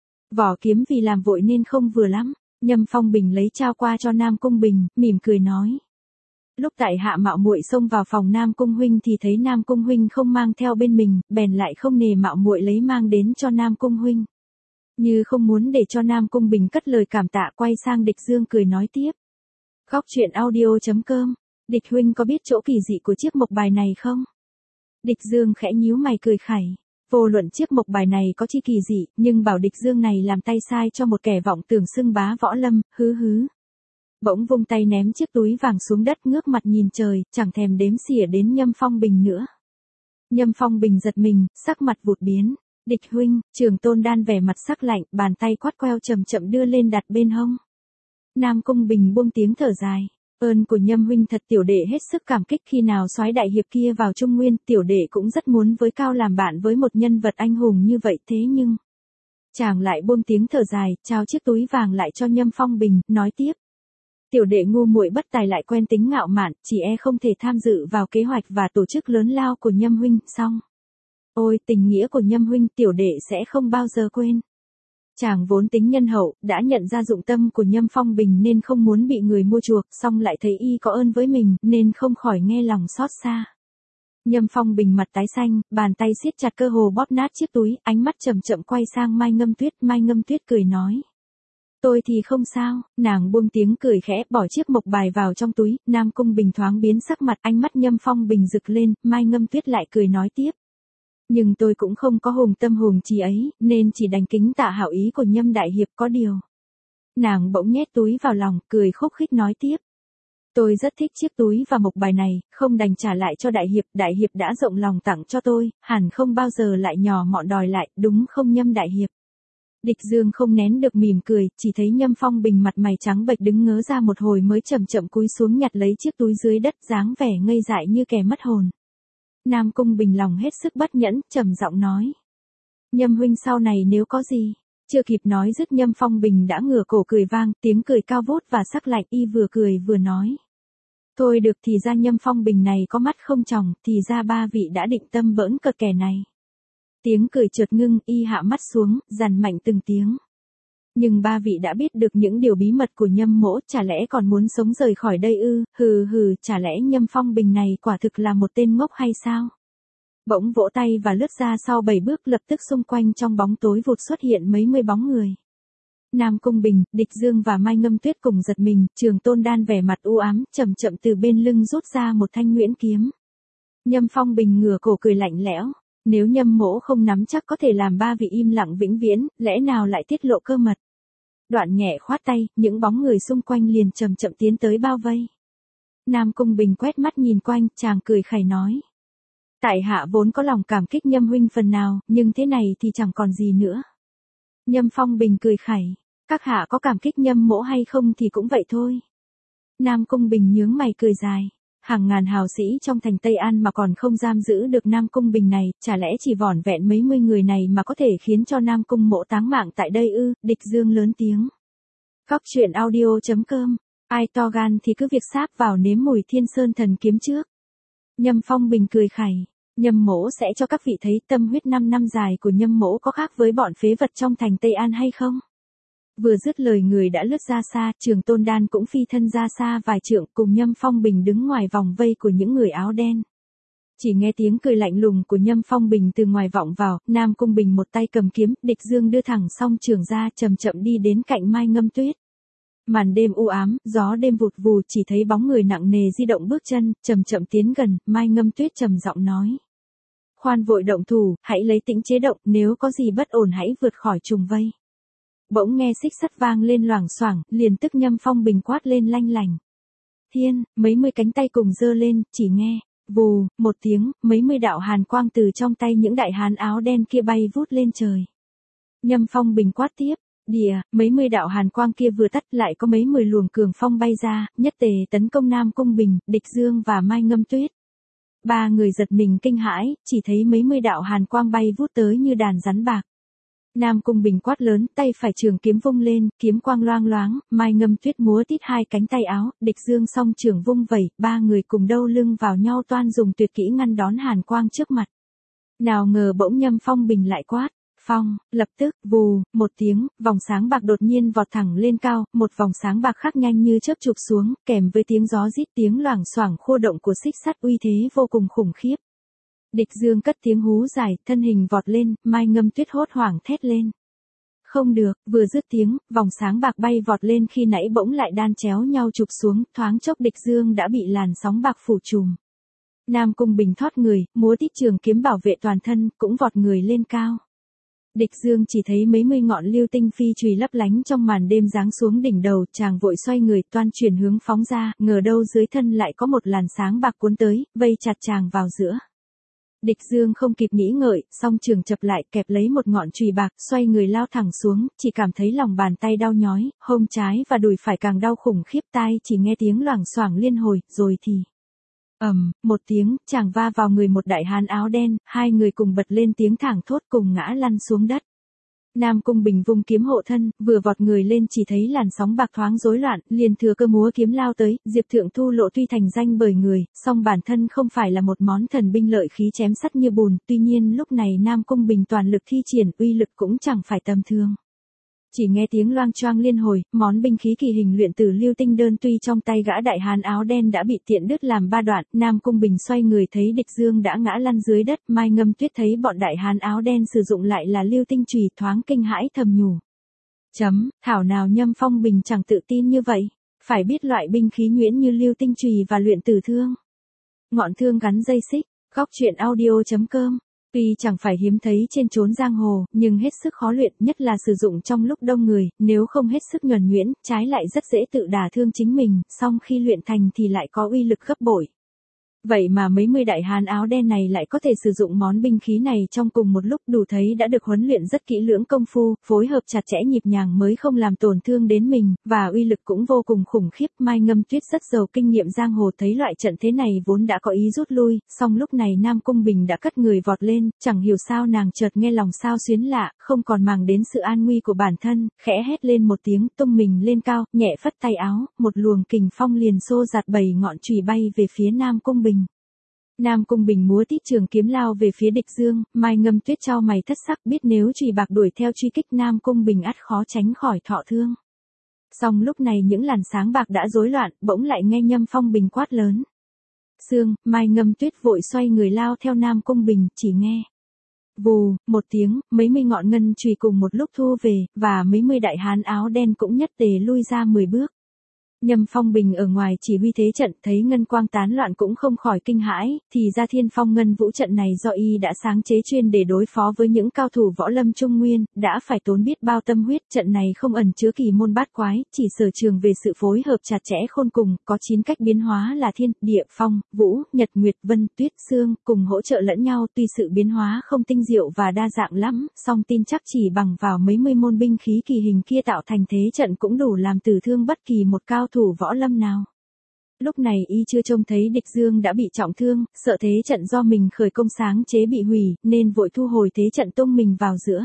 Vỏ kiếm vì làm vội nên không vừa lắm. Nhâm Phong Bình lấy trao qua cho Nam Cung Bình, mỉm cười nói. Lúc tại hạ mạo muội xông vào phòng Nam Cung huynh thì thấy Nam Cung huynh không mang theo bên mình, bèn lại không nề mạo muội lấy mang đến cho Nam Cung huynh. Như không muốn để cho Nam Cung Bình cất lời cảm tạ, quay sang Địch Dương cười nói tiếp. Cóc truyện audio.com. Địch huynh có biết chỗ kỳ dị của chiếc mộc bài này không? Địch Dương khẽ nhíu mày cười khẩy. Vô luận chiếc mộc bài này có chi kỳ dị, nhưng bảo Địch Dương này làm tay sai cho một kẻ vọng tưởng xưng bá võ lâm, hứ. Bỗng vung tay ném chiếc túi vàng xuống đất, ngước mặt nhìn trời, chẳng thèm đếm xỉa đến Nhâm Phong Bình nữa. Nhâm Phong Bình giật mình, sắc mặt vụt biến. Địch huynh, Trường Tôn Đan vẻ mặt sắc lạnh, bàn tay quát queo chậm chậm đưa lên đặt bên hông. Nam Cung Bình buông tiếng thở dài. Ơn của Nhâm huynh thật, tiểu đệ hết sức cảm kích. Khi nào soái đại hiệp kia vào Trung Nguyên, tiểu đệ cũng rất muốn với cao làm bạn với một nhân vật anh hùng như vậy, thế nhưng chàng lại buông tiếng thở dài, trao chiếc túi vàng lại cho Nhâm Phong Bình, nói tiếp. Tiểu đệ ngu muội bất tài lại quen tính ngạo mạn, chỉ e không thể tham dự vào kế hoạch và tổ chức lớn lao của Nhâm huynh, xong. Ôi, tình nghĩa của Nhâm huynh tiểu đệ sẽ không bao giờ quên. Chàng vốn tính nhân hậu, đã nhận ra dụng tâm của Nhâm Phong Bình nên không muốn bị người mua chuộc, xong lại thấy y có ơn với mình, nên không khỏi nghe lòng xót xa. Nhâm Phong Bình mặt tái xanh, bàn tay siết chặt cơ hồ bóp nát chiếc túi, ánh mắt chậm chậm quay sang Mai Ngâm Tuyết cười nói. Tôi thì không sao, nàng buông tiếng cười khẽ bỏ chiếc mộc bài vào trong túi, Nam Cung Bình thoáng biến sắc mặt, ánh mắt Nhâm Phong Bình rực lên, Mai Ngâm Tuyết lại cười nói tiếp. Nhưng tôi cũng không có hùng tâm hùng trí ấy, nên chỉ đành kính tạ hảo ý của Nhâm đại hiệp có điều. Nàng bỗng nhét túi vào lòng, cười khúc khích nói tiếp. Tôi rất thích chiếc túi và mộc bài này, không đành trả lại cho đại hiệp đã rộng lòng tặng cho tôi, hẳn không bao giờ lại nhỏ mọn đòi lại, đúng không Nhâm đại hiệp? Địch Dương không nén được mỉm cười, chỉ thấy Nhâm Phong Bình mặt mày trắng bệch đứng ngớ ra một hồi mới chậm chậm cúi xuống nhặt lấy chiếc túi dưới đất, dáng vẻ ngây dại như kẻ mất hồn. Nam Cung Bình lòng hết sức bất nhẫn, trầm giọng nói. Nhâm huynh sau này nếu có gì, chưa kịp nói dứt Nhâm Phong Bình đã ngửa cổ cười vang, tiếng cười cao vút và sắc lạnh, y vừa cười vừa nói. Thôi được, thì ra Nhâm Phong Bình này có mắt không tròng, thì ra ba vị đã định tâm bỡn cợt kẻ này. Tiếng cười chợt ngưng, y hạ mắt xuống, dằn mạnh từng tiếng. Nhưng ba vị đã biết được những điều bí mật của Nhâm mỗ, chả lẽ còn muốn sống rời khỏi đây ư? Hừ, chả lẽ Nhâm Phong Bình này quả thực là một tên ngốc hay sao? Bỗng vỗ tay và lướt ra sau 7 bước, lập tức xung quanh trong bóng tối vụt xuất hiện mấy mươi bóng người. Nam Cung Bình, Địch Dương và Mai Ngâm Tuyết cùng giật mình, Trường Tôn Đan vẻ mặt u ám, chậm chậm từ bên lưng rút ra một thanh nguyễn kiếm. Nhâm Phong Bình ngửa cổ cười lạnh lẽo. Nếu Nhâm mỗ không nắm chắc có thể làm ba vị im lặng vĩnh viễn, lẽ nào lại tiết lộ cơ mật? Đoạn nhẹ khoát tay, những bóng người xung quanh liền chậm chậm tiến tới bao vây. Nam Cung Bình quét mắt nhìn quanh, chàng cười khẩy nói. Tại hạ vốn có lòng cảm kích Nhâm huynh phần nào, nhưng thế này thì chẳng còn gì nữa. Nhâm Phong Bình cười khẩy, các hạ có cảm kích Nhâm mỗ hay không thì cũng vậy thôi. Nam Cung Bình nhướng mày cười dài. Hàng ngàn hào sĩ trong thành Tây An mà còn không giam giữ được Nam Cung Bình này, chả lẽ chỉ vỏn vẹn mấy mươi người này mà có thể khiến cho Nam Cung mỗ táng mạng tại đây ư? Địch Dương lớn tiếng. Góc truyện audio.com, ai to gan thì cứ việc sáp vào nếm mùi Thiên Sơn thần kiếm trước. Nhâm Phong Bình cười khẩy, Nhâm mỗ sẽ cho các vị thấy tâm huyết 5 năm dài của Nhâm mỗ có khác với bọn phế vật trong thành Tây An hay không? Vừa dứt lời người đã lướt ra xa, Trường Tôn Đan cũng phi thân ra xa vài trượng, cùng Nhâm Phong Bình đứng ngoài vòng vây của những người áo đen. Chỉ nghe tiếng cười lạnh lùng của Nhâm Phong Bình từ ngoài vọng vào, Nam Cung Bình một tay cầm kiếm, Địch Dương đưa thẳng song trường ra, chậm chậm đi đến cạnh Mai Ngâm Tuyết. Màn đêm u ám, gió đêm vụt vù, chỉ thấy bóng người nặng nề di động bước chân, chậm chậm tiến gần, Mai Ngâm Tuyết trầm giọng nói. Khoan vội động thủ, hãy lấy tĩnh chế động, nếu có gì bất ổn hãy vượt khỏi trùng vây. Bỗng nghe xích sắt vang lên loảng xoảng, liền tức Nhâm Phong Bình quát lên lanh lành. Thiên, mấy mươi cánh tay cùng giơ lên, chỉ nghe, vù, một tiếng, mấy mươi đạo hàn quang từ trong tay những đại hán áo đen kia bay vút lên trời. Nhâm Phong Bình quát tiếp, đìa, mấy mươi đạo hàn quang kia vừa tắt lại có mấy 10 luồng cường phong bay ra, nhất tề tấn công Nam Cung Bình, Địch Dương và Mai Ngâm Tuyết. Ba người giật mình kinh hãi, chỉ thấy mấy 10 đạo hàn quang bay vút tới như đàn rắn bạc. Nam Cung Bình quát lớn, tay phải trường kiếm vung lên, kiếm quang loang loáng, Mai Ngâm Tuyết múa tít hai cánh tay áo, Địch Dương song trường vung vẩy, ba người cùng đâu lưng vào nhau toan dùng tuyệt kỹ ngăn đón hàn quang trước mặt. Nào ngờ bỗng Nhâm Phong Bình lại quát, phong, lập tức, vù, một tiếng, vòng sáng bạc đột nhiên vọt thẳng lên cao, một vòng sáng bạc khác nhanh như chớp chụp xuống, kèm với tiếng gió rít tiếng loảng xoảng khô động của xích sắt uy thế vô cùng khủng khiếp. Địch Dương cất tiếng hú dài, thân hình vọt lên, Mai Ngâm Tuyết hốt hoảng thét lên. Không được, vừa dứt tiếng, vòng sáng bạc bay vọt lên khi nãy bỗng lại đan chéo nhau chụp xuống, thoáng chốc Địch Dương đã bị làn sóng bạc phủ trùm. Nam Cung Bình thoát người, múa tít trường kiếm bảo vệ toàn thân, cũng vọt người lên cao. Địch Dương chỉ thấy mấy mươi ngọn lưu tinh phi chùy lấp lánh trong màn đêm giáng xuống đỉnh đầu, chàng vội xoay người toan chuyển hướng phóng ra, ngờ đâu dưới thân lại có một làn sáng bạc cuốn tới, vây chặt chàng vào giữa. Địch Dương không kịp nghĩ ngợi, song trường chập lại kẹp lấy một ngọn chùy bạc, xoay người lao thẳng xuống, chỉ cảm thấy lòng bàn tay đau nhói, hông trái và đùi phải càng đau khủng khiếp, tai chỉ nghe tiếng loảng xoảng liên hồi, rồi thì một tiếng, chàng va vào người một đại hán áo đen, hai người cùng bật lên tiếng thảng thốt cùng ngã lăn xuống đất. Nam Cung Bình vung kiếm hộ thân, vừa vọt người lên chỉ thấy làn sóng bạc thoáng rối loạn, liền thừa cơ múa kiếm lao tới, Diệp Thượng Thu Lộ tuy thành danh bởi người, song bản thân không phải là một món thần binh lợi khí chém sắt như bùn, tuy nhiên lúc này Nam Cung Bình toàn lực thi triển uy lực cũng chẳng phải tầm thường. Chỉ nghe tiếng loang choang liên hồi, món binh khí kỳ hình luyện từ lưu tinh đơn tuy trong tay gã đại hán áo đen đã bị tiện đứt làm ba đoạn, Nam Cung Bình xoay người thấy địch dương đã ngã lăn dưới đất, Mai Ngâm Tuyết thấy bọn đại hán áo đen sử dụng lại là lưu tinh chùy, thoáng kinh hãi thầm nhủ. Thảo nào Nhâm Phong Bình chẳng tự tin như vậy, phải biết loại binh khí nhuyễn như lưu tinh chùy và luyện tử thương. Ngọn thương gắn dây xích, góc truyện audio.com. Tuy chẳng phải hiếm thấy trên chốn giang hồ, nhưng hết sức khó luyện, nhất là sử dụng trong lúc đông người, nếu không hết sức nhuần nhuyễn, trái lại rất dễ tự đả thương chính mình, song khi luyện thành thì lại có uy lực gấp bội. Vậy mà mấy mươi đại hán áo đen này lại có thể sử dụng món binh khí này trong cùng một lúc, đủ thấy đã được huấn luyện rất kỹ lưỡng công phu, phối hợp chặt chẽ nhịp nhàng mới không làm tổn thương đến mình, và uy lực cũng vô cùng khủng khiếp. Mai Ngâm Tuyết rất giàu kinh nghiệm giang hồ, thấy loại trận thế này vốn đã có ý rút lui, song lúc này Nam Cung Bình đã cất người vọt lên, chẳng hiểu sao nàng chợt nghe lòng xao xuyến lạ, không còn màng đến sự an nguy của bản thân, khẽ hét lên một tiếng, tung mình lên cao, nhẹ phất tay áo, một luồng kình phong liền xô giạt 7 ngọn chùy bay về phía Nam Cung Bình. Nam Cung Bình múa tít trường kiếm lao về phía địch dương, Mai Ngâm Tuyết chau mày thất sắc, biết nếu chùy bạc đuổi theo truy kích Nam Cung Bình ắt khó tránh khỏi thọ thương. Song lúc này những làn sáng bạc đã rối loạn, bỗng lại nghe Nhâm Phong Bình quát lớn. Sương, Mai Ngâm Tuyết vội xoay người lao theo Nam Cung Bình, chỉ nghe. Vù, một tiếng, mấy mươi ngọn ngân chùy cùng một lúc thu về, và mấy mươi đại hán áo đen cũng nhất tề lui ra 10 bước. Nhâm Phong Bình ở ngoài chỉ huy thế trận, thấy ngân quang tán loạn cũng không khỏi kinh hãi, thì ra Thiên Phong Ngân Vũ trận này do y đã sáng chế chuyên để đối phó với những cao thủ võ lâm Trung Nguyên, đã phải tốn biết bao tâm huyết, trận này không ẩn chứa kỳ môn bát quái, chỉ sở trường về sự phối hợp chặt chẽ khôn cùng, có 9 cách biến hóa là thiên, địa, phong, vũ, nhật, nguyệt, vân, tuyết, sương, cùng hỗ trợ lẫn nhau, tuy sự biến hóa không tinh diệu và đa dạng lắm, song tin chắc chỉ bằng vào mấy mươi môn binh khí kỳ hình kia tạo thành thế trận cũng đủ làm tử thương bất kỳ một cao thủ võ lâm nào. Lúc này y chưa trông thấy địch dương đã bị trọng thương, sợ thế trận do mình khởi công sáng chế bị hủy, nên vội thu hồi thế trận tung mình vào giữa.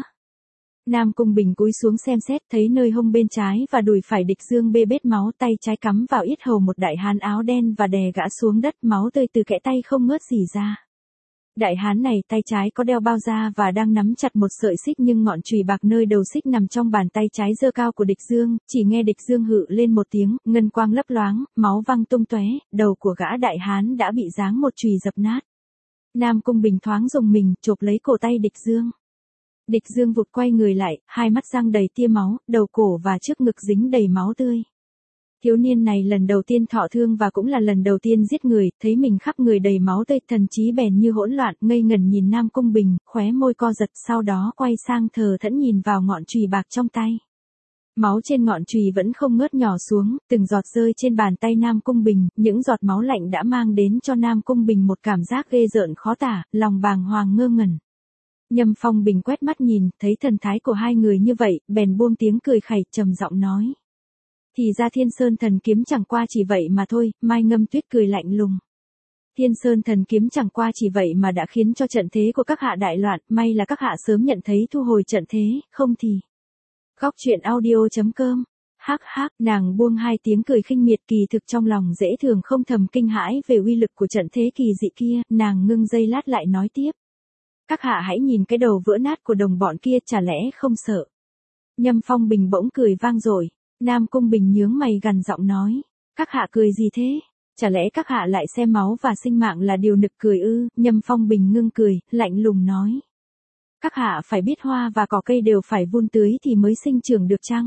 Nam Cung Bình cúi xuống xem xét, thấy nơi hông bên trái và đùi phải địch dương bê bết máu, tay trái cắm vào yết hầu một đại hán áo đen và đè gã xuống đất, máu tươi từ kẽ tay không ngớt rỉ ra. Đại hán này tay trái có đeo bao da và đang nắm chặt một sợi xích, nhưng ngọn chùy bạc nơi đầu xích nằm trong bàn tay trái giơ cao của địch dương, chỉ nghe địch dương hự lên một tiếng, ngân quang lấp loáng, máu văng tung tóe, đầu của gã đại hán đã bị giáng một chùy dập nát. Nam Cung Bình thoáng rùng mình, chộp lấy cổ tay địch dương. Địch dương vụt quay người lại, hai mắt răng đầy tia máu, đầu cổ và trước ngực dính đầy máu tươi. Thiếu niên này lần đầu tiên thọ thương và cũng là lần đầu tiên giết người, thấy mình khắp người đầy máu tươi, thần trí bèn như hỗn loạn, ngây ngẩn nhìn Nam Cung Bình, khóe môi co giật, sau đó quay sang thờ thẫn nhìn vào ngọn chùy bạc trong tay. Máu trên ngọn chùy vẫn không ngớt nhỏ xuống, từng giọt rơi trên bàn tay Nam Cung Bình, những giọt máu lạnh đã mang đến cho Nam Cung Bình một cảm giác ghê rợn khó tả, lòng bàng hoàng ngơ ngẩn. Nhâm Phong Bình quét mắt nhìn, thấy thần thái của hai người như vậy, bèn buông tiếng cười khẩy, trầm giọng nói. Thì ra Thiên Sơn Thần Kiếm chẳng qua chỉ vậy mà thôi. Mai Ngâm Tuyết cười lạnh lùng. Thiên Sơn Thần Kiếm chẳng qua chỉ vậy mà đã khiến cho trận thế của các hạ đại loạn, may là các hạ sớm nhận thấy thu hồi trận thế, không thì. Góc truyện audio.com. Hắc hắc, nàng buông hai tiếng cười khinh miệt, kỳ thực trong lòng dễ thường không thầm kinh hãi về uy lực của trận thế kỳ dị kia, nàng ngưng giây lát lại nói tiếp. Các hạ hãy nhìn cái đầu vỡ nát của đồng bọn kia, chả lẽ không sợ. Nhâm Phong Bình bỗng cười vang dội. Nam Cung Bình nhướng mày gằn giọng nói. Các hạ cười gì thế? Chả lẽ các hạ lại xem máu và sinh mạng là điều nực cười ư? Nhâm Phong Bình ngưng cười, lạnh lùng nói. Các hạ phải biết hoa và cỏ cây đều phải vun tưới thì mới sinh trưởng được chăng?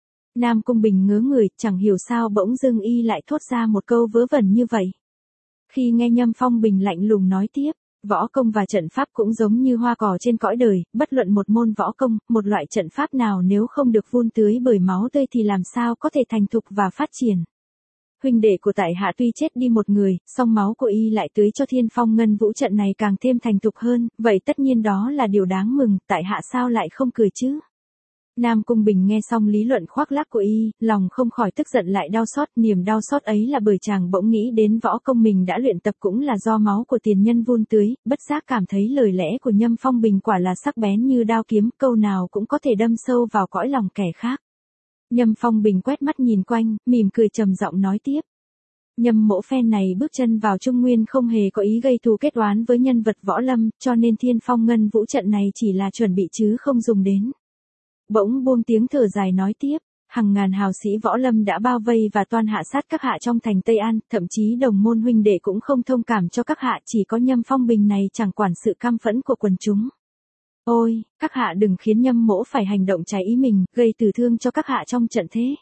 Nam Cung Bình ngớ người, chẳng hiểu sao bỗng dưng y lại thốt ra một câu vớ vẩn như vậy. Khi nghe Nhâm Phong Bình lạnh lùng nói tiếp. Võ công và trận pháp cũng giống như hoa cỏ trên cõi đời, bất luận một môn võ công, một loại trận pháp nào nếu không được vun tưới bởi máu tươi thì làm sao có thể thành thục và phát triển. Huynh đệ của tại hạ tuy chết đi một người, song máu của y lại tưới cho Thiên Phong Ngân Vũ trận này càng thêm thành thục hơn, vậy tất nhiên đó là điều đáng mừng, tại hạ sao lại không cười chứ? Nam Cung Bình nghe xong lý luận khoác lác của y, lòng không khỏi tức giận lại đau xót, niềm đau xót ấy là bởi chàng bỗng nghĩ đến võ công mình đã luyện tập cũng là do máu của tiền nhân vun tưới, bất giác cảm thấy lời lẽ của Nhâm Phong Bình quả là sắc bén như đao kiếm, câu nào cũng có thể đâm sâu vào cõi lòng kẻ khác. Nhâm Phong Bình quét mắt nhìn quanh, mỉm cười trầm giọng nói tiếp. Nhâm mỗ phen này bước chân vào Trung Nguyên không hề có ý gây thù kết oán với nhân vật võ lâm, cho nên Thiên Phong Ngân Vũ trận này chỉ là chuẩn bị chứ không dùng đến. Bỗng buông tiếng thở dài nói tiếp, hàng ngàn hào sĩ võ lâm đã bao vây và toan hạ sát các hạ trong thành Tây An, thậm chí đồng môn huynh đệ cũng không thông cảm cho các hạ, chỉ có Nhâm Phong Bình này chẳng quản sự căm phẫn của quần chúng. Ôi, các hạ đừng khiến Nhâm mỗ phải hành động trái ý mình, gây tử thương cho các hạ trong trận thế.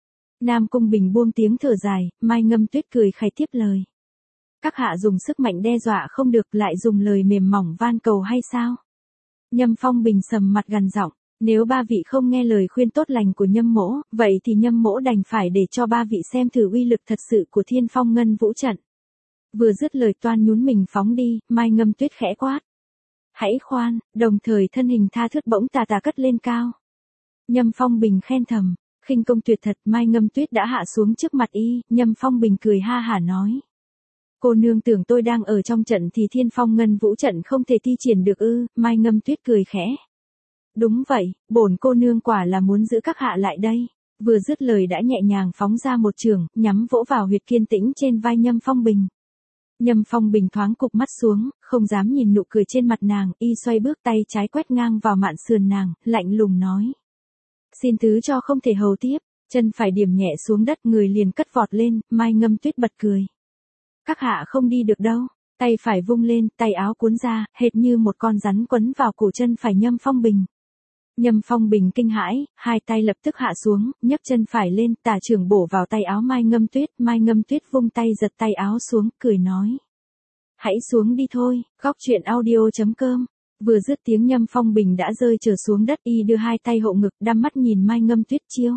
Nam Cung Bình buông tiếng thở dài, Mai Ngâm Tuyết cười khẩy tiếp lời. Các hạ dùng sức mạnh đe dọa không được, lại dùng lời mềm mỏng van cầu hay sao? Nhâm Phong Bình sầm mặt gằn giọng, nếu ba vị không nghe lời khuyên tốt lành của Nhâm mỗ, vậy thì Nhâm mỗ đành phải để cho ba vị xem thử uy lực thật sự của Thiên Phong Ngân Vũ trận. Vừa dứt lời toan nhún mình phóng đi, Mai Ngâm Tuyết khẽ quát. Hãy khoan, đồng thời thân hình tha thướt bỗng tà tà cất lên cao. Nhâm Phong Bình khen thầm, khinh công tuyệt thật. Mai Ngâm Tuyết đã hạ xuống trước mặt y, Nhâm Phong Bình cười ha hả nói. Cô nương tưởng tôi đang ở trong trận thì Thiên Phong Ngân Vũ trận không thể thi triển được ư? Mai Ngâm Tuyết cười khẽ. Đúng vậy, bổn cô nương quả là muốn giữ các hạ lại đây. Vừa dứt lời đã nhẹ nhàng phóng ra một chưởng, nhắm vỗ vào huyệt kiên tĩnh trên vai Nhâm Phong Bình. Nhâm Phong Bình thoáng cụp mắt xuống, không dám nhìn nụ cười trên mặt nàng, y xoay bước tay trái quét ngang vào mạn sườn nàng, lạnh lùng nói. Xin thứ cho không thể hầu tiếp, chân phải điểm nhẹ xuống đất, người liền cất vọt lên. Mai Ngâm Tuyết bật cười. Các hạ không đi được đâu, tay phải vung lên, tay áo cuốn ra, hệt như một con rắn quấn vào cổ chân phải Nhâm Phong Bình. Nhâm Phong Bình kinh hãi, hai tay lập tức hạ xuống, nhấc chân phải lên, tả chưởng bổ vào tay áo Mai Ngâm Tuyết. Mai Ngâm Tuyết vung tay giật tay áo xuống, cười nói. Hãy xuống đi thôi. Góc truyện audio.com. Vừa dứt tiếng Nhâm Phong Bình đã rơi trở xuống đất, y đưa hai tay hộ ngực, đăm mắt nhìn Mai Ngâm Tuyết chiêu.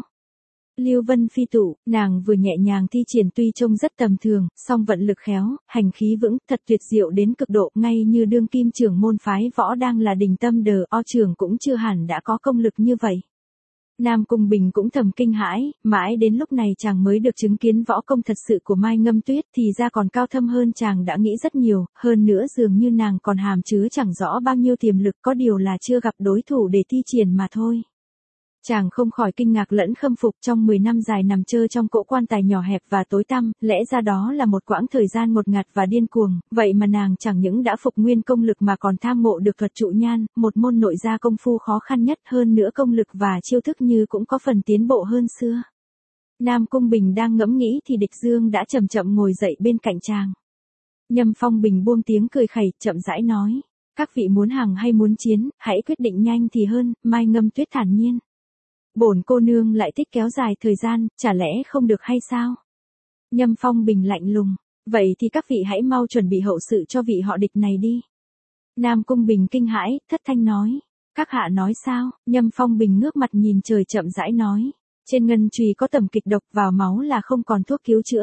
Lưu Vân phi tụ, nàng vừa nhẹ nhàng thi triển tuy trông rất tầm thường, song vận lực khéo, hành khí vững, thật tuyệt diệu đến cực độ, ngay như đương kim trưởng môn phái võ đang là đỉnh tâm đờ o trưởng cũng chưa hẳn đã có công lực như vậy. Nam Cung Bình cũng thầm kinh hãi, mãi đến lúc này chàng mới được chứng kiến võ công thật sự của Mai Ngâm Tuyết, thì ra còn cao thâm hơn chàng đã nghĩ rất nhiều, hơn nữa dường như nàng còn hàm chứa chẳng rõ bao nhiêu tiềm lực, có điều là chưa gặp đối thủ để thi triển mà thôi. Chàng không khỏi kinh ngạc lẫn khâm phục, trong 10 năm dài nằm chơi trong cỗ quan tài nhỏ hẹp và tối tăm, lẽ ra đó là một quãng thời gian ngột ngạt và điên cuồng, vậy mà nàng chẳng những đã phục nguyên công lực mà còn tham ngộ được thuật trụ nhan, một môn nội gia công phu khó khăn nhất, hơn nữa công lực và chiêu thức như cũng có phần tiến bộ hơn xưa. Nam Cung Bình đang ngẫm nghĩ thì Địch Dương đã chậm chậm ngồi dậy bên cạnh chàng. Nhâm Phong Bình buông tiếng cười khẩy, chậm rãi nói, các vị muốn hàng hay muốn chiến, hãy quyết định nhanh thì hơn. Mai Ngâm Tuyết thản nhiên. Bổn cô nương lại thích kéo dài thời gian, chả lẽ không được hay sao? Nhâm Phong Bình lạnh lùng, vậy thì các vị hãy mau chuẩn bị hậu sự cho vị họ Địch này đi. Nam Cung Bình kinh hãi, thất thanh nói, các hạ nói sao? Nhâm Phong Bình ngước mặt nhìn trời chậm rãi nói, trên ngân chùy có tẩm kịch độc, vào máu là không còn thuốc cứu chữa.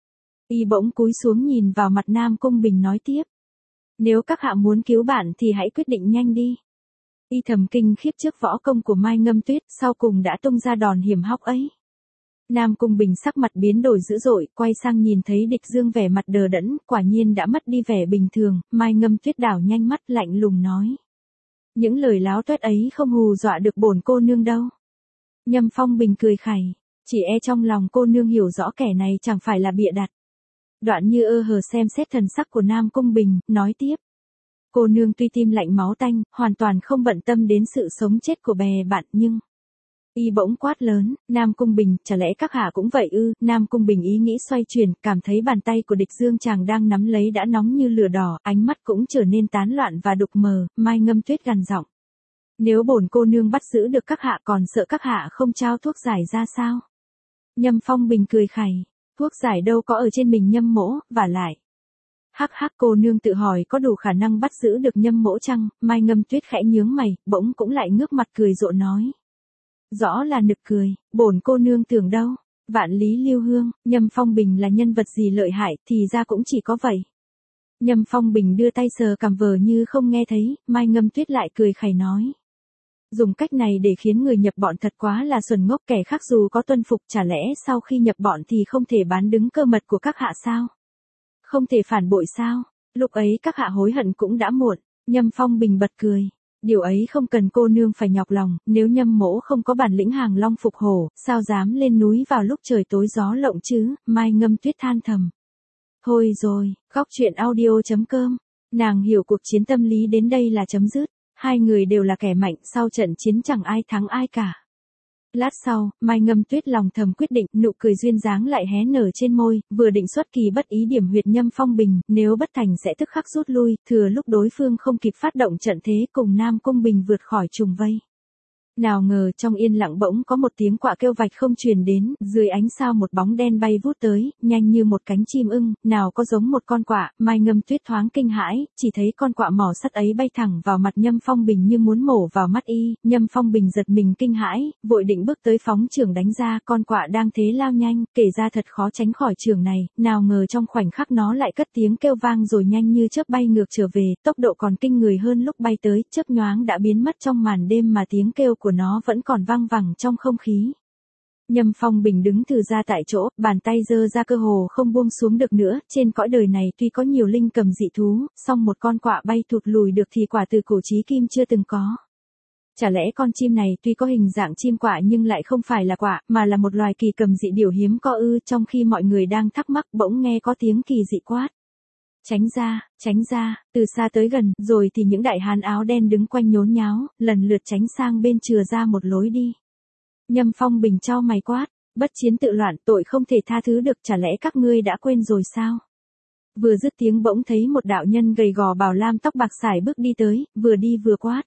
Y bỗng cúi xuống nhìn vào mặt Nam Cung Bình nói tiếp, nếu các hạ muốn cứu bạn thì hãy quyết định nhanh đi. Y thầm kinh khiếp trước võ công của Mai Ngâm Tuyết, sau cùng đã tung ra đòn hiểm hóc ấy. Nam Cung Bình sắc mặt biến đổi dữ dội, quay sang nhìn thấy Địch Dương vẻ mặt đờ đẫn, quả nhiên đã mất đi vẻ bình thường. Mai Ngâm Tuyết đảo nhanh mắt, lạnh lùng nói, những lời láo tuét ấy không hù dọa được bổn cô nương đâu. Nhâm Phong Bình cười khẩy, chỉ e trong lòng cô nương hiểu rõ kẻ này chẳng phải là bịa đặt. Đoạn Như ơ hờ xem xét thần sắc của Nam Cung Bình, nói tiếp, cô nương tuy tim lạnh máu tanh, hoàn toàn không bận tâm đến sự sống chết của bè bạn, nhưng... Y bỗng quát lớn, Nam Cung Bình, chả lẽ các hạ cũng vậy ư? Nam Cung Bình ý nghĩ xoay chuyển, cảm thấy bàn tay của Địch Dương chàng đang nắm lấy đã nóng như lửa đỏ, ánh mắt cũng trở nên tán loạn và đục mờ. Mai Ngâm Tuyết gằn giọng, nếu bổn cô nương bắt giữ được các hạ còn sợ các hạ không trao thuốc giải ra sao? Nhâm Phong Bình cười khẩy, thuốc giải đâu có ở trên mình Nhâm mỗ, vả lại. Hắc hắc, cô nương tự hỏi có đủ khả năng bắt giữ được Nhâm mỗ chăng? Mai Ngâm Tuyết khẽ nhướng mày, bỗng cũng lại ngước mặt cười rộ nói. Rõ là nực cười, bổn cô nương tưởng đâu. Vạn lý lưu hương, Nhâm Phong Bình là nhân vật gì lợi hại, thì ra cũng chỉ có vậy. Nhâm Phong Bình đưa tay sờ cằm vờ như không nghe thấy, Mai Ngâm Tuyết lại cười khẩy nói. Dùng cách này để khiến người nhập bọn thật quá là xuẩn ngốc, kẻ khác dù có tuân phục chả lẽ sau khi nhập bọn thì không thể bán đứng cơ mật của các hạ sao? Không thể phản bội sao? Lúc ấy các hạ hối hận cũng đã muộn. Nhâm Phong Bình bật cười. Điều ấy không cần cô nương phải nhọc lòng, nếu Nhâm mỗ không có bản lĩnh hàng long phục hổ, sao dám lên núi vào lúc trời tối gió lộng chứ? Mai Ngâm Tuyết than thầm. Thôi rồi, góc truyện audio.com. Nàng hiểu cuộc chiến tâm lý đến đây là chấm dứt. Hai người đều là kẻ mạnh, sau trận chiến chẳng ai thắng ai cả. Lát sau, Mai Ngâm Tuyết lòng thầm quyết định, nụ cười duyên dáng lại hé nở trên môi, vừa định xuất kỳ bất ý điểm huyệt Nhâm Phong Bình, nếu bất thành sẽ tức khắc rút lui, thừa lúc đối phương không kịp phát động trận thế cùng Nam Cung Bình vượt khỏi trùng vây. Nào ngờ trong yên lặng bỗng có một tiếng quạ kêu vạch không truyền đến, dưới ánh sao một bóng đen bay vút tới, nhanh như một cánh chim ưng, nào có giống một con quạ. Mai Ngâm Tuyết thoáng kinh hãi, chỉ thấy con quạ mỏ sắt ấy bay thẳng vào mặt Nhâm Phong Bình như muốn mổ vào mắt y. Nhâm Phong Bình giật mình kinh hãi, vội định bước tới phóng chưởng đánh ra, con quạ đang thế lao nhanh, kể ra thật khó tránh khỏi chưởng này, nào ngờ trong khoảnh khắc nó lại cất tiếng kêu vang rồi nhanh như chớp bay ngược trở về, tốc độ còn kinh người hơn lúc bay tới, chớp nhoáng đã biến mất trong màn đêm mà tiếng kêu của nó vẫn còn vang vẳng trong không khí. Nhâm Phong Bình đứng từ ra tại chỗ, bàn tay giơ ra cơ hồ không buông xuống được nữa, trên cõi đời này tuy có nhiều linh cầm dị thú, song một con quạ bay thụt lùi được thì quả từ cổ chí kim chưa từng có. Chả lẽ con chim này tuy có hình dạng chim quạ nhưng lại không phải là quạ, mà là một loài kỳ cầm dị điểu hiếm có ư? Trong khi mọi người đang thắc mắc bỗng nghe có tiếng kỳ dị quát. Tránh ra, từ xa tới gần, rồi thì những đại hán áo đen đứng quanh nhốn nháo, lần lượt tránh sang bên chừa ra một lối đi. Nhâm Phong Bình chau mày quát, bất chiến tự loạn, tội không thể tha thứ được, chả lẽ các ngươi đã quên rồi sao? Vừa dứt tiếng bỗng thấy một đạo nhân gầy gò bào lam tóc bạc sải bước đi tới, vừa đi vừa quát.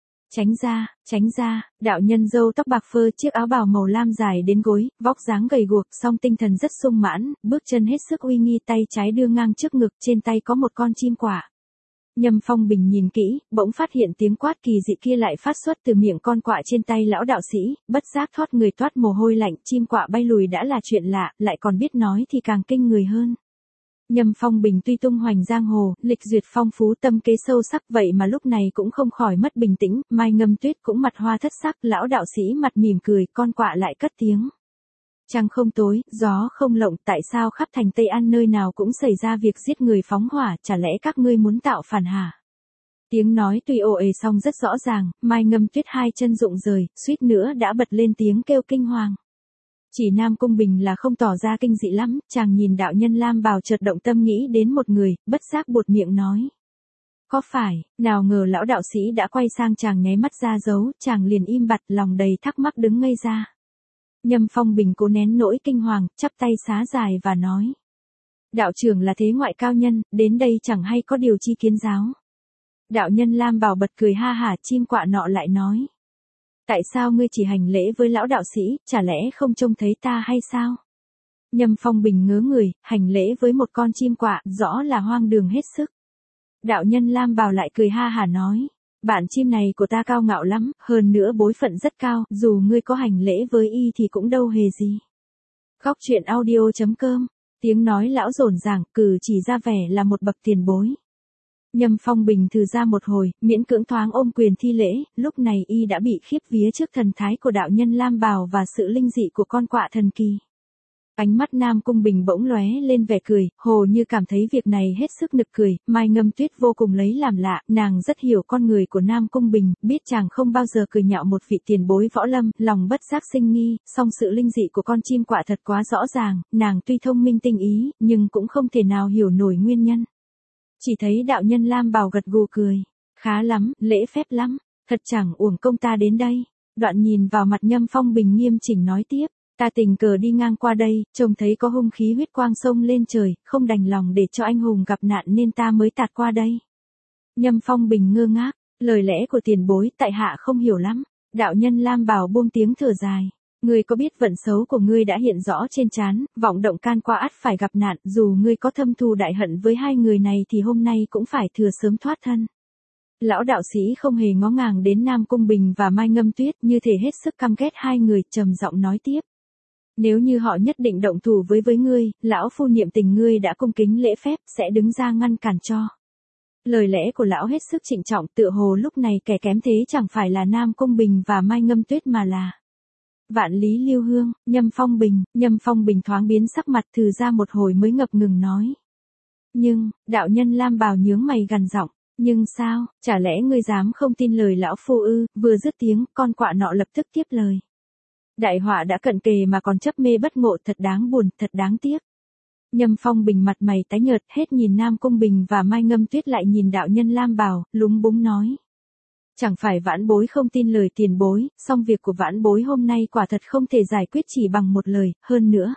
Tránh ra, đạo nhân râu tóc bạc phơ, chiếc áo bào màu lam dài đến gối, vóc dáng gầy guộc, song tinh thần rất sung mãn, bước chân hết sức uy nghi, tay trái đưa ngang trước ngực, trên tay có một con chim quạ. Nhâm Phong Bình nhìn kỹ, bỗng phát hiện tiếng quát kỳ dị kia lại phát xuất từ miệng con quạ trên tay lão đạo sĩ, bất giác thoát người toát mồ hôi lạnh, chim quạ bay lùi đã là chuyện lạ, lại còn biết nói thì càng kinh người hơn. Nhâm Phong Bình tuy tung hoành giang hồ, lịch duyệt phong phú, tâm kế sâu sắc, vậy mà lúc này cũng không khỏi mất bình tĩnh. Mai Ngâm Tuyết cũng mặt hoa thất sắc, lão đạo sĩ mặt mỉm cười, con quạ lại cất tiếng. Trăng không tối, gió không lộng, tại sao khắp thành Tây An nơi nào cũng xảy ra việc giết người phóng hỏa, chả lẽ các ngươi muốn tạo phản hả? Tiếng nói tuy ồ ề song rất rõ ràng, Mai Ngâm Tuyết hai chân rụng rời, suýt nữa đã bật lên tiếng kêu kinh hoàng. Chỉ Nam Cung Bình là không tỏ ra kinh dị lắm, chàng nhìn đạo nhân lam bào chợt động tâm nghĩ đến một người, bất giác buột miệng nói. Có phải, nào ngờ lão đạo sĩ đã quay sang chàng nháy mắt ra dấu, chàng liền im bặt, lòng đầy thắc mắc đứng ngây ra. Nhâm Phong Bình cố nén nỗi kinh hoàng, chắp tay xá dài và nói. Đạo trưởng là thế ngoại cao nhân, đến đây chẳng hay có điều chi kiến giáo. Đạo nhân lam bào bật cười ha hả, chim quạ nọ lại nói. Tại sao ngươi chỉ hành lễ với lão đạo sĩ, chả lẽ không trông thấy ta hay sao? Nhâm Phong Bình ngớ người, hành lễ với một con chim quạ, rõ là hoang đường hết sức. Đạo nhân lam bào lại cười ha hả nói, bạn chim này của ta cao ngạo lắm, hơn nữa bối phận rất cao, dù ngươi có hành lễ với y thì cũng đâu hề gì. Góc truyện audio.com, tiếng nói lão rồn ràng, cử chỉ ra vẻ là một bậc tiền bối. Nhâm Phong Bình thử ra một hồi, miễn cưỡng thoáng ôm quyền thi lễ, lúc này y đã bị khiếp vía trước thần thái của đạo nhân lam bào và sự linh dị của con quạ thần kỳ. Ánh mắt Nam Cung Bình bỗng lóe lên vẻ cười, hồ như cảm thấy việc này hết sức nực cười. Mai Ngâm Tuyết vô cùng lấy làm lạ, nàng rất hiểu con người của Nam Cung Bình, biết chàng không bao giờ cười nhạo một vị tiền bối võ lâm, lòng bất giác sinh nghi, song sự linh dị của con chim quạ thật quá rõ ràng, nàng tuy thông minh tinh ý, nhưng cũng không thể nào hiểu nổi nguyên nhân. Chỉ thấy đạo nhân lam bào gật gù cười, khá lắm, lễ phép lắm, thật chẳng uổng công ta đến đây. Đoạn nhìn vào mặt Nhâm Phong Bình nghiêm chỉnh nói tiếp. Ta tình cờ đi ngang qua đây, trông thấy có hung khí huyết quang sông lên trời, không đành lòng để cho anh hùng gặp nạn nên ta mới tạt qua đây. Nhâm Phong Bình ngơ ngác, lời lẽ của tiền bối tại hạ không hiểu lắm. Đạo nhân lam bào buông tiếng thở dài. Ngươi có biết vận xấu của ngươi đã hiện rõ trên trán, vọng động can qua ắt phải gặp nạn, dù ngươi có thâm thù đại hận với hai người này thì hôm nay cũng phải thừa sớm thoát thân. Lão đạo sĩ không hề ngó ngàng đến Nam Cung Bình và Mai Ngâm Tuyết, như thể hết sức căm ghét hai người, trầm giọng nói tiếp. Nếu như họ nhất định động thủ với ngươi, lão phu niệm tình ngươi đã cung kính lễ phép, sẽ đứng ra ngăn cản cho. Lời lẽ của lão hết sức trịnh trọng, tựa hồ lúc này kẻ kém thế chẳng phải là Nam Cung Bình và Mai Ngâm Tuyết mà là Vạn Lý Lưu Hương. Nhâm Phong Bình thoáng biến sắc mặt, thừ ra một hồi mới ngập ngừng nói. Nhưng, đạo nhân lam bào nhướng mày gằn giọng, nhưng sao, chả lẽ ngươi dám không tin lời lão phu ư? Vừa dứt tiếng, con quạ nọ lập tức tiếp lời. Đại họa đã cận kề mà còn chấp mê bất ngộ, thật đáng buồn, thật đáng tiếc. Nhâm Phong Bình mặt mày tái nhợt, hết nhìn Nam Cung Bình và Mai Ngâm Tuyết lại nhìn đạo nhân lam bào, lúng búng nói. Chẳng phải vãn bối không tin lời tiền bối, song việc của vãn bối hôm nay quả thật không thể giải quyết chỉ bằng một lời, hơn nữa.